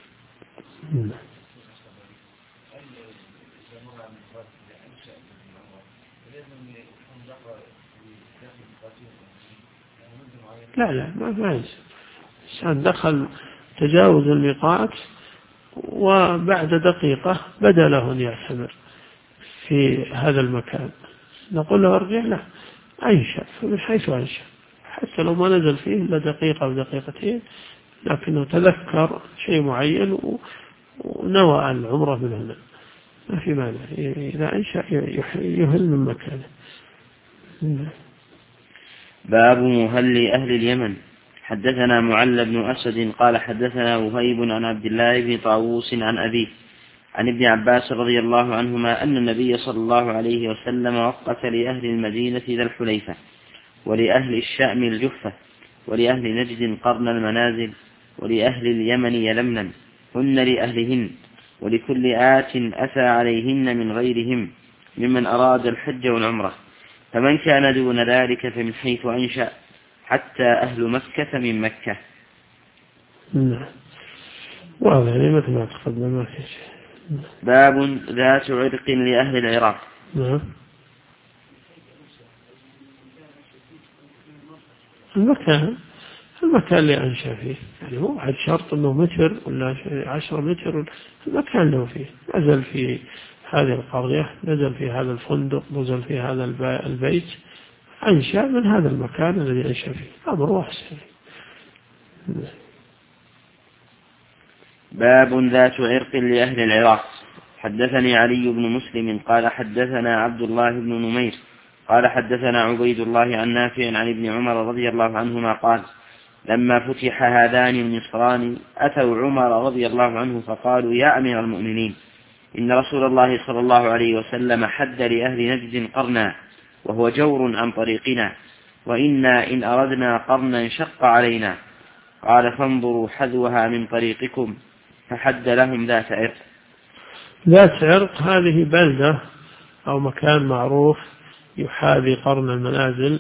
لا ما إنسان دخل تجاوز الميقات وبعد دقيقة بدا له أن يعتمر في هذا المكان، نقول له ارجع له، أنشأ من حيث أنشأ، حتى لو ما نزل فيه إلا دقيقة أو دقيقتين، لكنه تذكر شيء معين ونوى العمرة من هنا، ما في مانع. إذا أنشأ يهل من مكانه. باب مهل أهل اليمن. حدثنا معل بن أسد قال حدثنا وهيب عن عبد الله بن طاووس عن أبيه عن ابن عباس رضي الله عنهما أن النبي صلى الله عليه وسلم وقت لأهل المدينة ذا الحليفة، ولأهل الشام الجحفة، ولأهل نجد قرن المنازل، ولأهل اليمن يلمنا، هن لأهلهن، ولكل آت أتى عليهن من غيرهم ممن أراد الحج والعمرة، فمن كان دون ذلك فمن حيث أنشأ، حتى أهل مكة من مكة. واضح مثل ما تقدم ما في شيء. باب ذات عرق لأهل العراق. المكان اللي أنشأ فيه، يعني مو بعد شرط أنه متر ولا 10 متر، المكان اللي هو فيه، نزل في هذه القرية، نزل في هذا الفندق، نزل في هذا البيت، أنشأ من هذا المكان الذي أنشأ فيه، أمر واسع. باب ذات عرق لأهل العراق. حدثني علي بن مسلم قال حدثنا عبد الله بن نمير قال حدثنا عبيد الله عن نافع عن ابن عمر رضي الله عنهما قال لما فتح هذان النصران أتوا عمر رضي الله عنه فقالوا يا أمير المؤمنين إن رسول الله صلى الله عليه وسلم حد لأهل نجد قرنا وهو جور عن طريقنا، وإنا إن أردنا قرنا شق علينا. قال فانظروا حذوها من طريقكم، فحد لهم ذات عرق. ذات عرق هذه بلدة أو مكان معروف يحاذي قرن المنازل،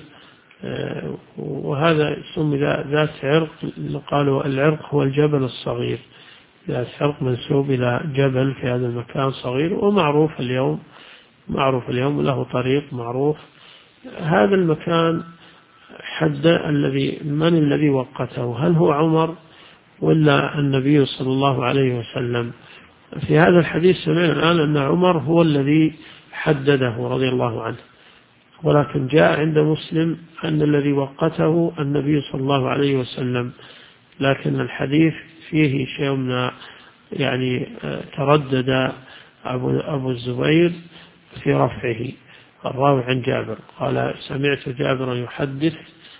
وهذا سمي ذات عرق، قالوا العرق هو الجبل الصغير، ذات عرق منسوب إلى جبل في هذا المكان صغير ومعروف اليوم له طريق معروف. هذا المكان حد من الذي وقته؟ هل هو عمر ولا النبي صلى الله عليه وسلم؟ في هذا الحديث سمعنا الآن أن عمر هو الذي حدده رضي الله عنه، ولكن جاء عند مسلم أن الذي وقته النبي صلى الله عليه وسلم، لكن الحديث فيه شيء من يعني تردد أبو الزبير في رفعه. الراوي عن جابر قال سمعت جابر يحدث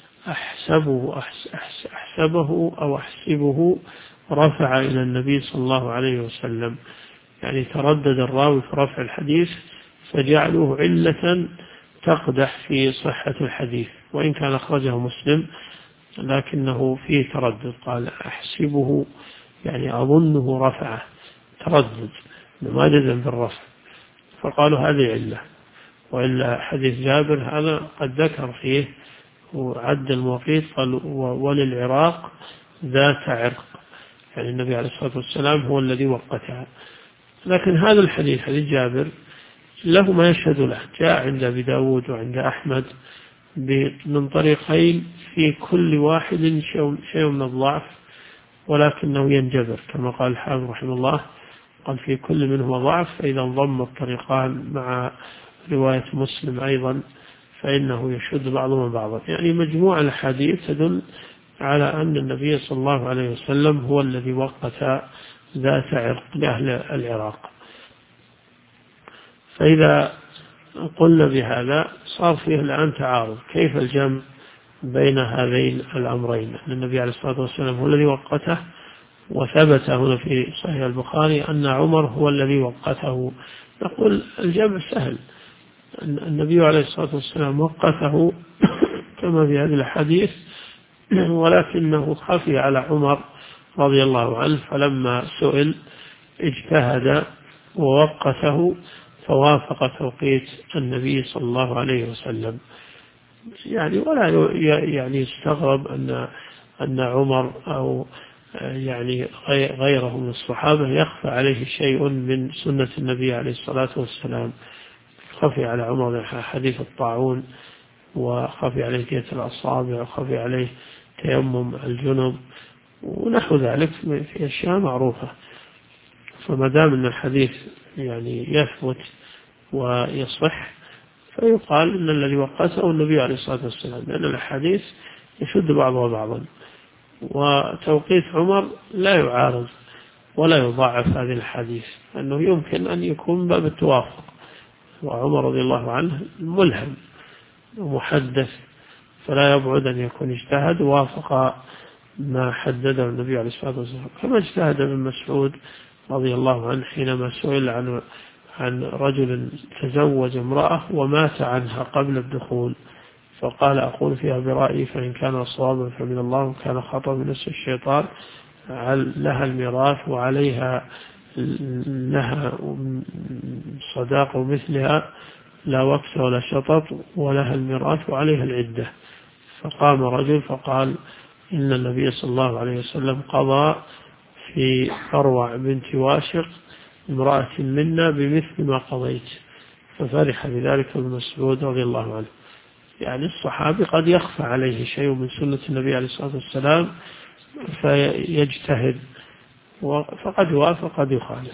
أحسبه أو أحسبه رفع إلى النبي صلى الله عليه وسلم، يعني تردد الراوي في رفع الحديث فجعلوه علة تقدح في صحة الحديث، وإن كان أخرجه مسلم لكنه فيه تردد، قال أحسبه يعني أظنه رفعه، تردد ما جزم بالرفع، فقالوا هذه علة. وإلا حديث جابر هذا قد ذكر فيه وعد المواقيت، قال وللعراق ذات عرق، يعني النبي عليه الصلاة والسلام هو الذي وقتها. لكن هذا الحديث حديث جابر له ما يشهد له، جاء عند أبي داود وعند أحمد من طريقين في كل واحد شيء من الضعف، ولكنه ينجبر كما قال الحافظ رحمه الله، قال في كل منهما ضعف، فإذا انضم الطريقان مع رواية مسلم أيضا فإنه يشد بعضهما بعضا. يعني مجموع الحديث تدل على أن النبي صلى الله عليه وسلم هو الذي وقت ذات عرق لأهل العراق. فإذا قلنا بهذا صار فيه الآن تعارض، كيف الجمع بين هذين الأمرين؟ أن النبي عليه الصلاة والسلام هو الذي وقته، وثبت هنا في صحيح البخاري أن عمر هو الذي وقته. نقول الجمع سهل، النبي عليه الصلاة والسلام وقته كما في هذه الحديث، ولكنه خفي على عمر رضي الله عنه، فلما سئل اجتهد ووقته فوافق توقيت النبي صلى الله عليه وسلم. يعني ولا يعني يستغرب أن عمر أو يعني غيره من الصحابة يخفى عليه شيء من سنة النبي عليه الصلاة والسلام. خفي على عمر حديث الطاعون، وخفي عليه كية الأصابع، وخفي عليه تيمم الجنب ونحو ذلك في أشياء معروفة. فما دام أن الحديث يعني يثبت ويصح فيقال أن الذي وقته النبي عليه الصلاة والسلام، لأن الحديث يشد بعضها بعضا، وتوقيت عمر لا يعارض ولا يضاعف هذه الحديث، أنه يمكن أن يكون باب التوافق، وعمر رضي الله عنه ملهم ومحدث، فلا يبعد أن يكون اجتهد وافق ما حدده النبي عليه الصلاة والسلام، كما اجتهد ابن مسعود رضي الله عنه حينما سئل عن رجل تزوج امرأة ومات عنها قبل الدخول، فقال أقول فيها برأيي، فإن كان صوابا فمن الله، وكان خطأ من نفس الشيطان، لها الميراث وعليها لها صداق مثلها لا وكس ولا شطط، ولها الميراث وعليها العدة. فقام رجل فقال إن النبي صلى الله عليه وسلم قضى في أروع بنت واشق امرأة منا بمثل ما قضيت، ففرح بذلك ابن مسعود رضي الله عنه. يعني الصحابي قد يخفى عليه شيء من سنة النبي عليه الصلاة والسلام فيجتهد، فقد يوافق قد يخالف.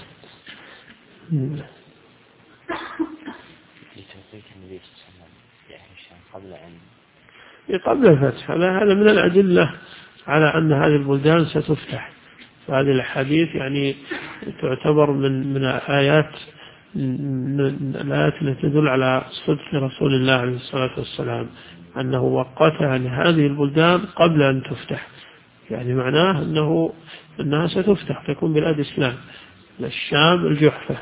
قبل الفتح هذا من الأدلة على أن هذه البلدان ستفتح، فهذه الحديث يعني تعتبر من الآيات التي تدل على صدق رسول الله عليه الصلاة والسلام، أنه وقتها لهذه البلدان قبل أن تفتح، يعني معناه أنها ستفتح، تكون بلاد إسلام، للشام الجحفة،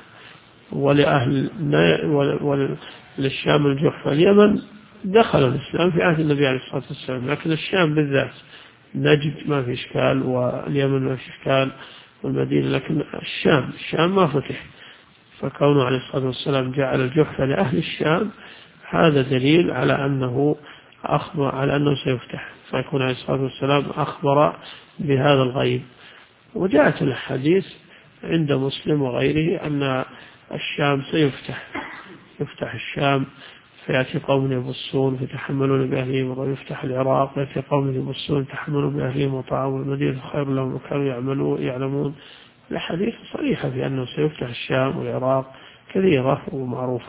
وللشام الجحفة. اليمن دخل الإسلام في عهد النبي عليه الصلاة والسلام، لكن الشام بالذات نجد ما في إشكال، واليمن ما في إشكال، والمدينة، لكن الشام ما فتح. فكونه عليه الصلاة والسلام جعل الجحفة لأهل الشام هذا دليل على أنه أخبر على أنه سيفتح، فيكون عليه الصلاة والسلام أخبر بهذا الغيب. وجاءت الحديث عند مسلم وغيره أن الشام يفتح الشام، فيأتي قوم يبصون فتحملون بأهلهم، ويفتح العراق فيأتي قوم يبصون يتحملون بأهلهم، وطعام المدينة خير لهم وكانوا يعلمون. الحديث صريحة في أنه سيفتح الشام والعراق كثيرة ومعروفة.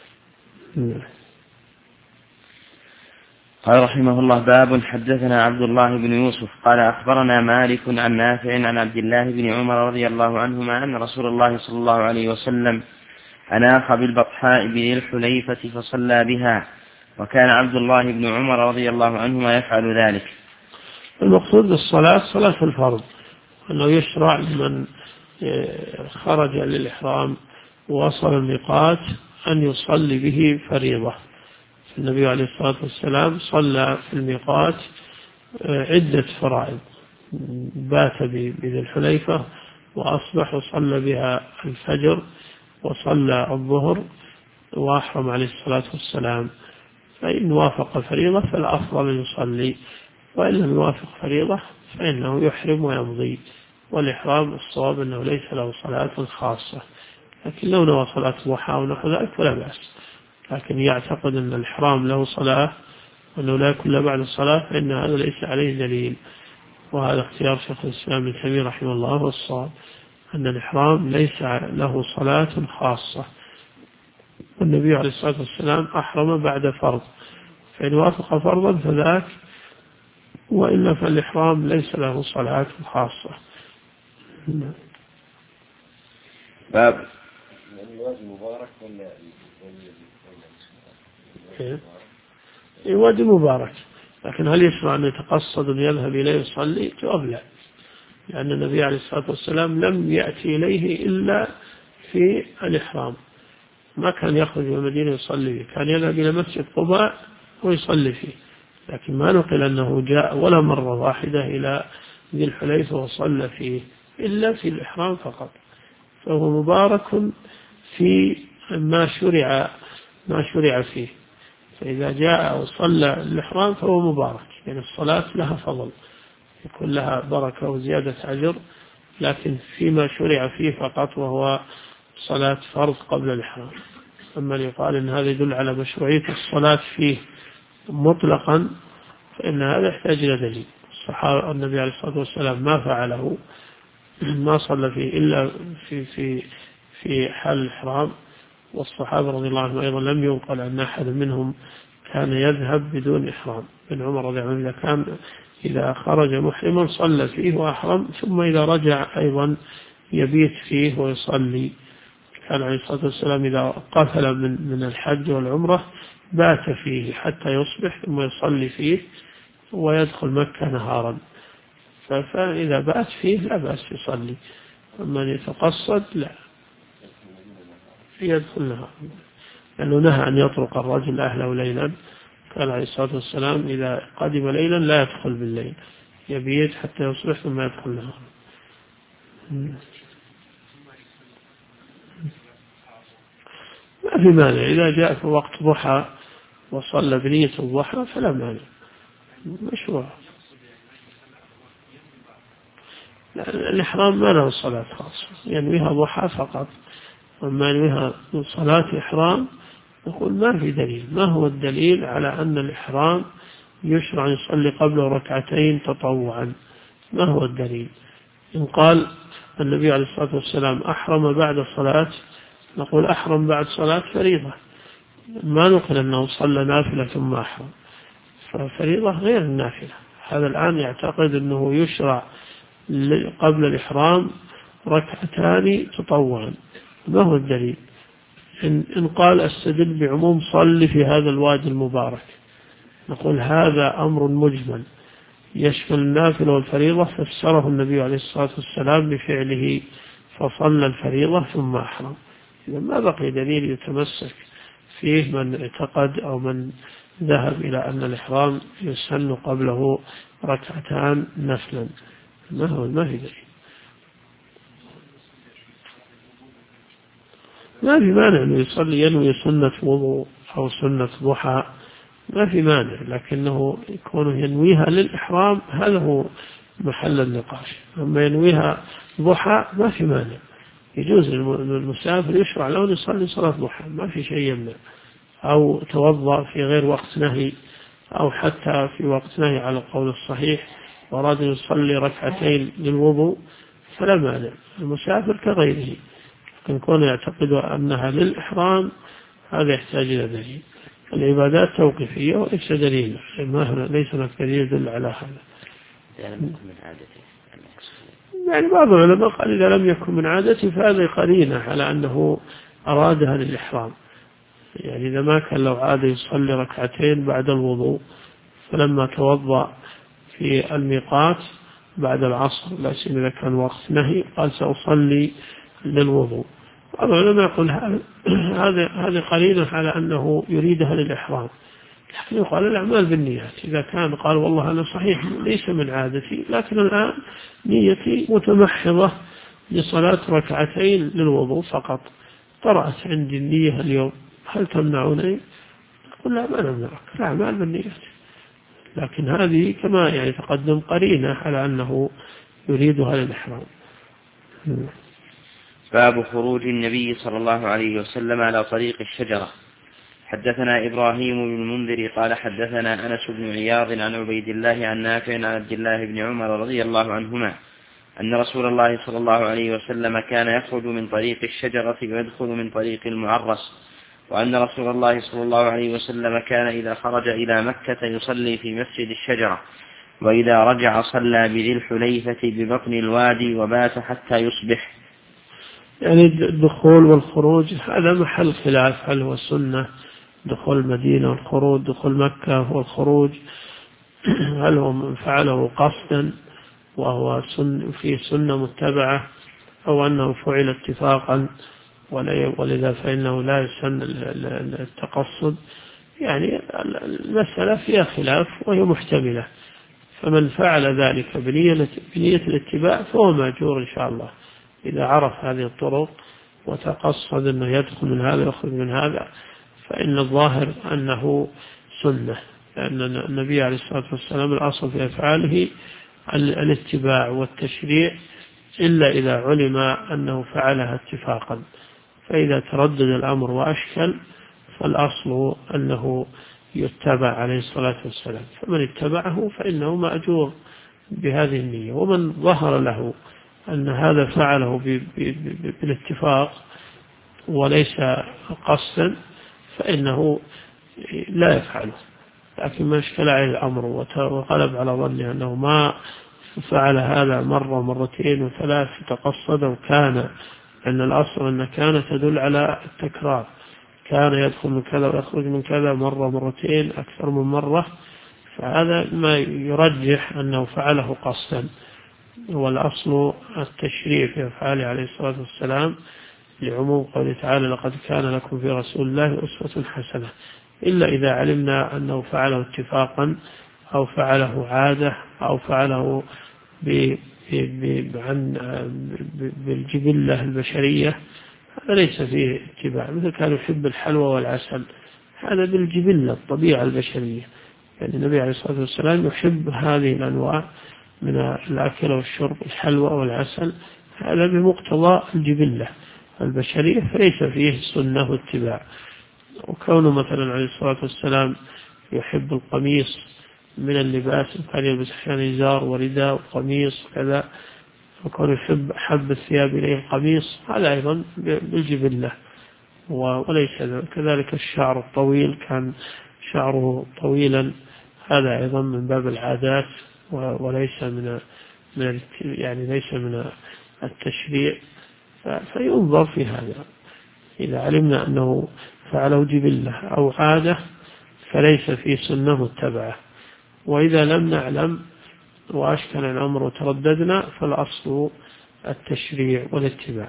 قال رحمه الله: باب حدثنا عبد الله بن يوسف قال أخبرنا مالك عن نافع عن عبد الله بن عمر رضي الله عنهما أن رسول الله صلى الله عليه وسلم أناخ بالبطحاء بذي الحليفة فصلى بها، وكان عبد الله بن عمر رضي الله عنهما يفعل ذلك. المقصود بالصلاة صلاة الفرض، أنه يشرع لمن خرج للإحرام ووصل الميقات أن يصلي به فريضة. النبي عليه الصلاة والسلام صلى في الميقات عدة فرائض، بات بذي الحليفة وأصبح وصلى بها الفجر وصلى الظهر وأحرم عليه الصلاة والسلام. فإن وافق فريضة فالأفضل أن يصلي، وإن لم يوافق فريضة فإنه يحرم ويمضي. والإحرام الصواب أنه ليس له صلاة خاصة، لكن لو نوى صلاة ضحى ونحو ذلك فلا بأس. لكن يعتقد أن الإحرام له صلاة وأنه لا يكون بعد الصلاة فإن هذا ليس عليه دليل. وهذا اختيار شيخ الإسلام ابن تيمية رحمه الله والصواب أن الإحرام ليس له صلاة خاصة، والنبي عليه الصلاة والسلام أحرم بعد فرض، فإن وافق فرضا فذاك، وإلا فالإحرام ليس له صلاة خاصة. باب وادي مبارك، لكن هل يشرع أن يتقصد أن يذهب إليه يصلي؟ جواب لا، لأن النبي عليه الصلاة والسلام لم يأتي إليه إلا في الإحرام، ما كان يخرج من المدينة يصلي فيه، كان يذهب إلى مسجد قباء ويصلي فيه، لكن ما نقل أنه جاء ولا مرة واحدة إلى ذي الحليفة وصلى فيه إلا في الإحرام فقط، فهو مبارك في ما شرع فيه، فإذا جاء وصلى الإحرام فهو مبارك، يعني الصلاة لها فضل يكون لها بركة وزيادة أجر، لكن فيما شرع فيه فقط وهو صلاة فرض قبل الإحرام. أما يقال إن هذا يدل على مشروعية الصلاة فيه مطلقا فإن هذا يحتاج إلى دليل. الصحابة النبي عليه الصلاة والسلام ما فعله، ما صلى فيه إلا في حال الإحرام، والصحابة رضي الله عنهم أيضا لم ينقل أن أحد منهم كان يذهب بدون إحرام. ابن عمر رضي الله عنه إذا خرج محرما صلى فيه وأحرم، ثم إذا رجع أيضا يبيت فيه ويصلي. كان عليه الصلاة والسلام إذا قفل من الحج والعمرة بات فيه حتى يصبح ثم يصلي فيه ويدخل مكة نهارا، فإذا بات فيه لا بأس يصلي، أما يتقصد لا يدخل نهارا، لأنه نهى أن يطرق الرجل أهله ليلا، قال عليه الصلاة والسلام إذا قدم ليلا لا يدخل بالليل، يبيت حتى يصبح ثم يدخل نهارا. ما في مانع إذا جاء في وقت ضحى وصلى بنية الضحى فلا مانع، مشروع. الإحرام ما له صلاة خاصة، ينويها ضحى فقط، وما ينويها من صلاة إحرام نقول ما في دليل. ما هو الدليل على أن الإحرام يشرع أن يصلي قبله ركعتين تطوعا؟ ما هو الدليل؟ إن قال النبي عليه الصلاة والسلام أحرم بعد صلاة، نقول أحرم بعد صلاة فريضة، ما نقول أنه صلى نافلة ثم أحرم، ففريضة غير النافلة. هذا الآن يعتقد أنه يشرع قبل الإحرام ركعتان تطوعا، ما هو الدليل؟ إن قال استدل بعموم صلي في هذا الوادي المبارك، نقول هذا أمر مجمل يشمل النافلة والفريضة، فسره النبي عليه الصلاة والسلام بفعله فصلى الفريضة ثم أحرم. إذا ما بقي دليل يتمسك فيه من اعتقد أو من ذهب إلى أن الإحرام يسن قبله ركعتان نفلا، ما في دليل. ما في مانع أنه يصلي ينوي سنة وضوء أو سنة ضحى، ما في مانع، لكنه يكون ينويها للإحرام هذا هو محل النقاش. أما ينويها ضحى ما في مانع، يجوز للمسافر يشرع له أن يصلي صلاة ضحى، ما في شيء يمنع، أو توضأ في غير وقت نهي، أو حتى في وقت نهي على القول الصحيح وأراد أن يصلي ركعتين للوضوء فلا مانع، المسافر كغيره. لكن كون يعتقد أنها للإحرام هذا يحتاج إلى دليل. العبادات توقيفية وليس دليل، ليس هناك دليل يدل على هذا. يعني بعض العلماء قال إذا لم يكن من عادته فهذا قرينة على أنه أرادها للإحرام، يعني إذا ما كان لو عاد يصلي ركعتين بعد الوضوء فلما توضأ في الميقات بعد العصر لا سيما إذا كان وقت نهي قال سأصلي للوضوء، بعض العلماء يقول هذه قرينة على أنه يريدها للإحرام، لكن يقال الأعمال بالنيات. إذا كان قال والله أنا صحيح ليس من عادتي لكن الآن نيتي متمحضة لصلاة ركعتين للوضوء فقط، طرأت عندي النية اليوم، هل تمنعوني؟ يقول لا ما نمنعك، الأعمال بالنيات، لكن هذه كما يعني تقدم قرينة على أنه يريدها للإحرام. باب خروج النبي صلى الله عليه وسلم على طريق الشجرة. حدثنا إبراهيم بن المنذر قال حدثنا أنس بن عياض عن عبيد الله عن نافع عن عبد الله بن عمر رضي الله عنهما أن رسول الله صلى الله عليه وسلم كان يخرج من طريق الشجرة ويدخل من طريق المعرس، وأن رسول الله صلى الله عليه وسلم كان إذا خرج إلى مكة يصلي في مسجد الشجرة، وإذا رجع صلى بذي الحليفة ببطن الوادي وبات حتى يصبح. يعني الدخول والخروج هذا محل خلاف، هل هو سنة دخول المدينة والخروج، دخول مكة والخروج هل هو فعله قصدا وهو في سنة متبعة أو أنه فعل اتفاقا ولذا فإنه لا يسن التقصد. يعني المسألة فيها خلاف وهي محتملة، فمن فعل ذلك بنية الاتباع فهو مأجور إن شاء الله إذا عرف هذه الطرق وتقصد أنه يدخل من هذا ويخرج من هذا، فإن الظاهر أنه سنة، لأن النبي عليه الصلاة والسلام الأصل في أفعاله الاتباع والتشريع إلا إذا علم أنه فعلها اتفاقا، فإذا تردد الأمر وأشكل فالأصل أنه يتبع عليه الصلاة والسلام، فمن اتبعه فإنه مأجور بهذه النية. ومن ظهر له أن هذا فعله بالاتفاق وليس قصدا فإنه لا يفعله، لكن ما اشكل عليه الأمر وغلب على ظنه أنه ما فعل هذا مرة مرتين وثلاث تقصد، وكان أن الأصل أن كان تدل على التكرار، كان يدخل من كذا ويخرج من كذا مرة مرتين أكثر من مرة، فهذا ما يرجح أنه فعله قصدا. والأصل التشريع في أفعاله عليه الصلاة والسلام لعموم قوله تعالى لقد كان لكم في رسول الله أسوة حسنة، إلا إذا علمنا أنه فعله اتفاقا أو فعله عادة أو فعله بالجبلة البشرية، هذا ليس فيه اتباع. مثل كان يحب الحلوى والعسل، هذا بالجبلة الطبيعة البشرية، يعني النبي عليه الصلاة والسلام يحب هذه الأنواع من الأكل والشرب، الحلوى والعسل، هذا بمقتضى الجبلة البشرية، فليس فيه سنة واتباع. وكونه مثلا عليه الصلاة والسلام يحب القميص من اللباس، كان يلبس أحيانا إزار ورداء وقميص كذا، وكان يحب أحب الثياب إليه القميص، هذا أيضا بالجبلة. وليس كذلك الشعر الطويل، كان شعره طويلا، هذا أيضا من باب العادات وليس يعني ليس من التشريع، فينظر في هذا. إذا علمنا أنه فعله جبلة أو عادة فليس في سنة متبعة، وإذا لم نعلم وأشكل الأمر وترددنا فالأصل التشريع والاتباع.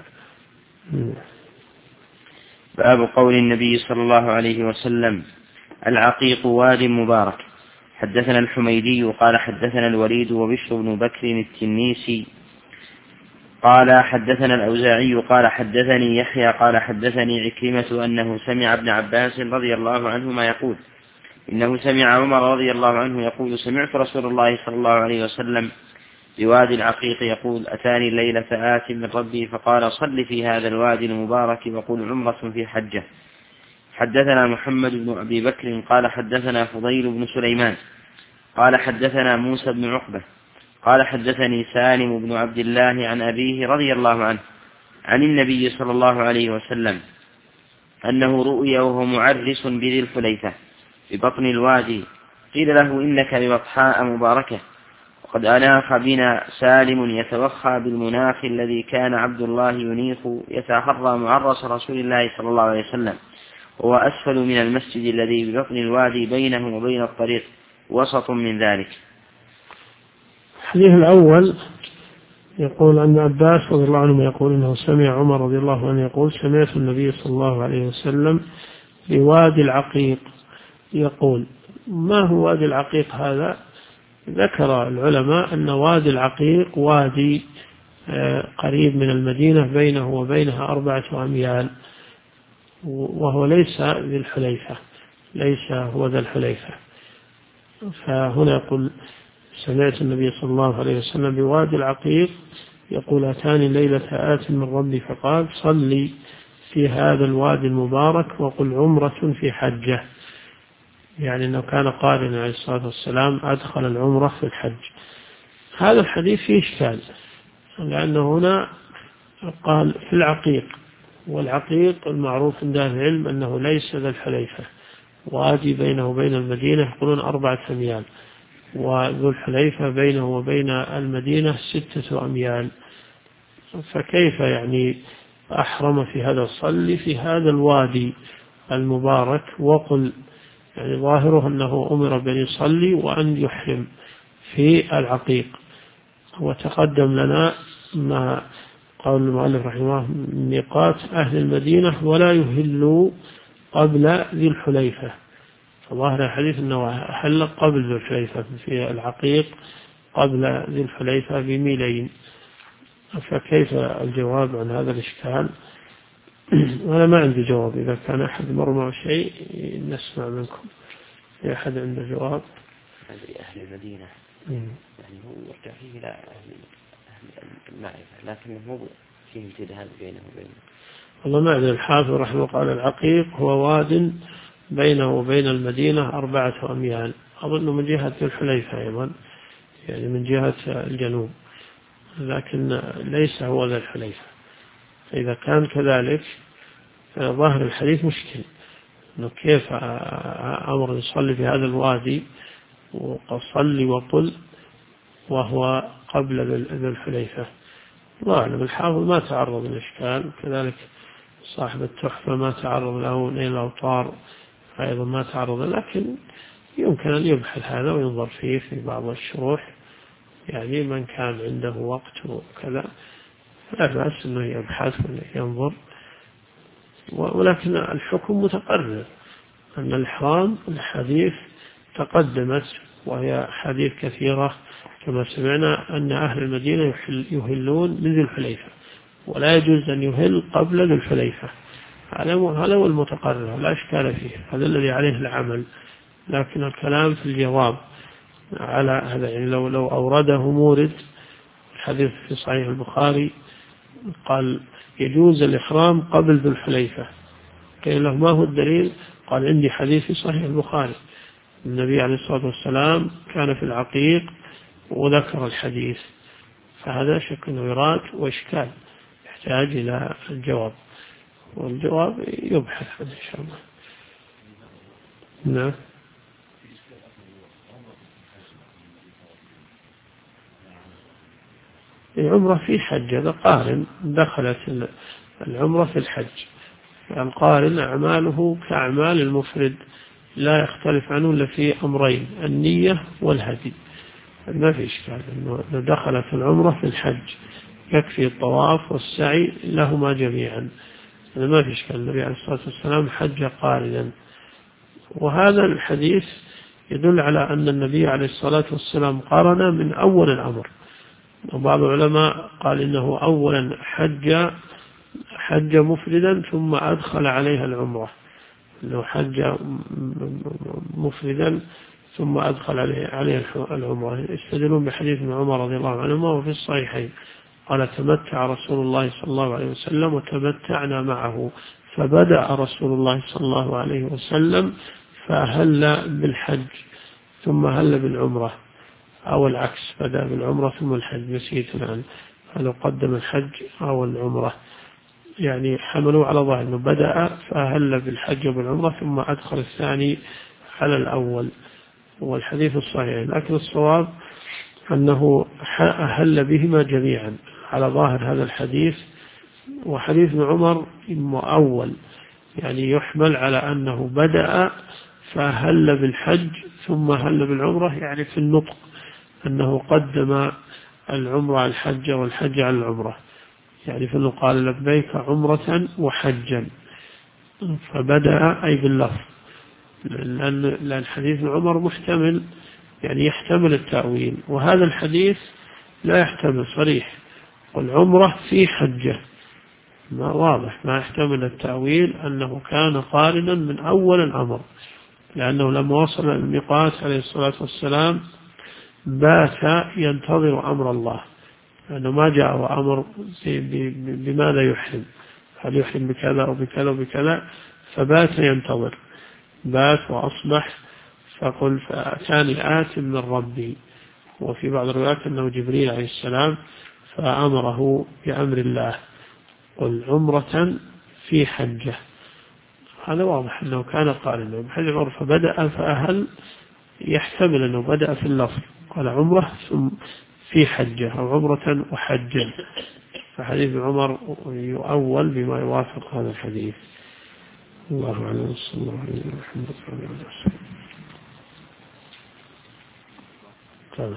باب قول النبي صلى الله عليه وسلم العقيق واد مبارك. حدثنا الحميدي قال حدثنا الوليد وبشر بن بكر التنيسي قال حدثنا الأوزاعي قال حدثني يحيى قال حدثني عكرمة أنه سمع ابن عباس رضي الله عنهما يقول إنه سمع عمر رضي الله عنه يقول سمعت رسول الله صلى الله عليه وسلم بوادي العقيق يقول أتاني الليلة آت من ربي فقال صل في هذا الوادي المبارك وقل عمرة في حجة. حدثنا محمد بن أبي بكر قال حدثنا فضيل بن سليمان قال حدثنا موسى بن عقبة قال حدثني سالم بن عبد الله عن أبيه رضي الله عنه عن النبي صلى الله عليه وسلم أنه رؤي وهو معرس بذي الحليفة ببطن الوادي، قيل له إنك ببطحاء مباركة، وقد أناخ بنا سالم يتوخى بالمناخ الذي كان عبد الله ينيخ يتحرى معرس رسول الله صلى الله عليه وسلم، وهو أسفل من المسجد الذي ببطن الوادي بينه وبين الطريق وسط من ذلك. الحديث الأول يقول أن عباس رضي الله عنه يقول إنه سمع عمر رضي الله عنه يقول سمعت النبي صلى الله عليه وسلم بوادي العقيق يقول. ما هو وادي العقيق هذا؟ ذكر العلماء أن وادي العقيق وادي قريب من المدينة بينه وبينها 4 أميال، وهو ليس ذي الحليفة، ليس هو ذا الحليفة. فهنا يقول سمعت النبي صلى الله عليه وسلم بوادي العقيق يقول أتاني الليلة آت من ربي فقال صلي في هذا الوادي المبارك وقل عمرة في حجة، يعني أنه كان قارنا عليه الصلاة والسلام أدخل العمرة في الحج. هذا الحديث فيه إشكال، لأنه هنا قال في العقيق، والعقيق المعروف عند أهل العلم أنه ليس ذا الحليفة، وادي بينه وبين المدينة يقولون 4 أميال، وذو الحليفة بينه وبين المدينة 6 أميال، فكيف يعني أحرم في هذا الصلي في هذا الوادي المبارك وقل، يعني ظاهره أنه أمر بأن يصلي وأن يحرم في العقيق. وتقدم لنا ما قول المؤلف رحمه الله ميقات أهل المدينة ولا يهلوا قبل ذي الحليفة، فظاهر الحديث أنه أحل قبل ذي الحليفة في العقيق قبل ذي الحليفة ب2 ميل، فكيف الجواب عن هذا الإشكال؟ أنا ما عندي جواب، إذا كان أحد مر معه شيء نسمع منكم. في أحد عنده جواب؟ أهل المدينة يعني هو يرجع فيه إلى أهل المعرفة، لكنه هو فيه امتداد بينه وبينه. والله ما أدري، الحافظ رحمه الله قال العقيق هو واد بينه وبين المدينة 4 أميال، أظن من جهة الحليفة أيضا، يعني من جهة الجنوب، لكن ليس هو ذا الحليفة. فإذا كان كذلك ظاهر الحديث مشكل، أنه كيف أمر يصلي في هذا الوادي وصلي وقل وهو قبل ذي الحليفة. الله أعلم. الحافظ ما تعرض للإشكال، كذلك صاحب التحفة ما تعرض له، نيل الأوطار أيضا ما تعرض، لكن يمكن أن يبحث هذا وينظر فيه في بعض الشروح، يعني من كان عنده وقت وكذا لا بأس أنه يبحث وينظر. ولكن الحكم متقرر أن الإحرام الحديث تقدمت، وهي حديث كثيرة كما سمعنا أن أهل المدينة يهلون من ذي الحليفة، ولا يجوز أن يهل قبل ذي الحليفة. هذا هو المتقرر، لا إشكال فيه، هذا الذي عليه العمل. لكن الكلام في الجواب على هذا، يعني لو أورده مورد الحديث في صحيح البخاري قال يجوز الإحرام قبل ذي الحليفة، قيل له ما هو الدليل؟ قال عندي حديث في صحيح البخاري النبي عليه الصلاة والسلام كان في العقيق وذكر الحديث، فهذا شك أنه يراد وإشكال يحتاج إلى الجواب، والجواب يبحث عنه إن شاء الله. نعم. العمرة في حج، هذا قارن، دخلت العمرة في الحج. القارن أعماله كأعمال المفرد لا يختلف عنه إلا في أمرين، النية والهدي، ما في إشكال أنه دخلت العمرة في الحج، يكفي الطواف والسعي لهما جميعا، ما في إشكال. النبي عليه الصلاة والسلام حج قارنا، وهذا الحديث يدل على أن النبي عليه الصلاة والسلام قارن من أول الأمر، وبعض العلماء قال إنه أولا حج مفردا ثم أدخل عليها العمرة، إنه حج مفردا ثم أدخل عليه العمرة. يستدلون بحديث ابن عمر رضي الله عنهما وفي الصحيحين قال تمتع رسول الله صلى الله عليه وسلم وتمتعنا معه، فبدأ رسول الله صلى الله عليه وسلم فأهل بالحج ثم هل بالعمرة، أو العكس، بدأ بالعمرة ثم الحج، نسيت الآن هل قدم الحج أو العمرة، يعني حملوا على ظاهر أنه بدأ فأهل بالحج وبالعمرة ثم أدخل الثاني على الأول، والحديث الصحيح. لكن الصواب أنه أهل بهما جميعا على ظاهر هذا الحديث، وحديث ابن عمر مؤول، يعني يحمل على أنه بدأ فأهل بالحج ثم هل بالعمرة، يعني في النطق أنه قدم العمرة على الحج والحج على العمرة، يعني فإنه قال لبيك عمرة وحجا، فبدأ أي باللفظ، لأن حديث ابن عمر محتمل، يعني يحتمل التأويل، وهذا الحديث لا يحتمل صريح، والعمرة في حجة، ما واضح، ما يحتمل التأويل أنه كان قارنا من أول الأمر، لأنه لما وصل الميقات عليه الصلاة والسلام بات ينتظر أمر الله، لأنه ما جاء أمر بماذا يحرم، هل يحرم بكذا أو بكذا وبكذا، فبات ينتظر، بات وأصبح، فقل فأتاني آت من ربي. وفي بعض الروايات أنه جبريل عليه السلام فأمره بأمر الله، قل عمرة في حجة. هذا واضح أنه كان قارنا بحج عمر، فبدأ، فأهل يحتمل أنه بدأ في اللفظ، قال عمرة ثم في حجة أو عمرة وحجا، فحديث عمر يؤول بما يوافق هذا الحديث. الله أعلم، صلى الله عليه وسلم.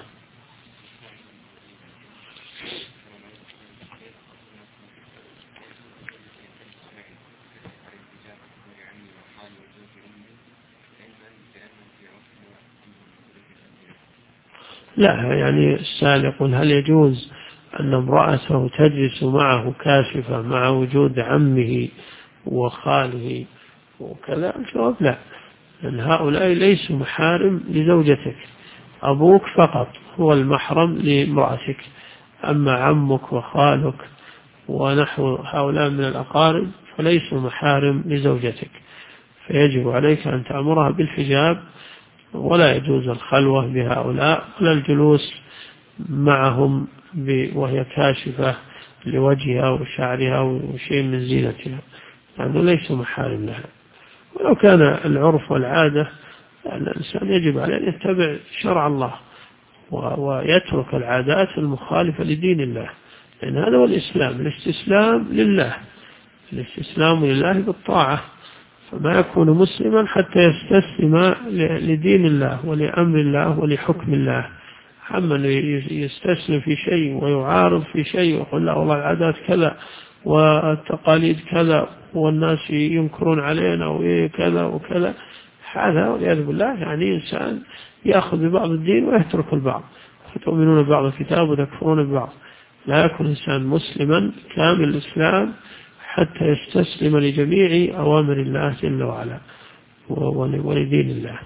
لا، يعني السائل يقول هل يجوز أن امرأته تجلس معه كاشفة مع وجود عمه وخاله وكذا؟ الجواب لا، لأن هؤلاء ليسوا محارم لزوجتك، أبوك فقط هو المحرم لامرأتك، أما عمك وخالك ونحو هؤلاء من الأقارب فليسوا محارم لزوجتك، فيجب عليك أن تأمرها بالحجاب، ولا يجوز الخلوة بهؤلاء ولا الجلوس معهم وهي كاشفة لوجهها وشعرها وشيء من زينتها، لأنه ليس محارم لها. ولو كان العرف والعادة، الإنسان يجب عليه أن يتبع شرع الله ويترك العادات المخالفة لدين الله، لأن هذا هو الإسلام، الاستسلام لله، الاستسلام لله بالطاعة، فما يكون مسلما حتى يستسلم لدين الله ولأمر الله ولحكم الله. أما يستسلم في شيء ويعارض في شيء ويقول لا والله العادات كذا والتقاليد كذا والناس ينكرون علينا وكذا وكذا، هذا والعياذ بالله يعني إنسان يأخذ ببعض الدين ويترك البعض، فتؤمنون ببعض الكتاب وتكفرون ببعض. لا يكون إنسان مسلما كامل الإسلام حتى يستسلم لجميع أوامر الله جل وعلا ولدين الله.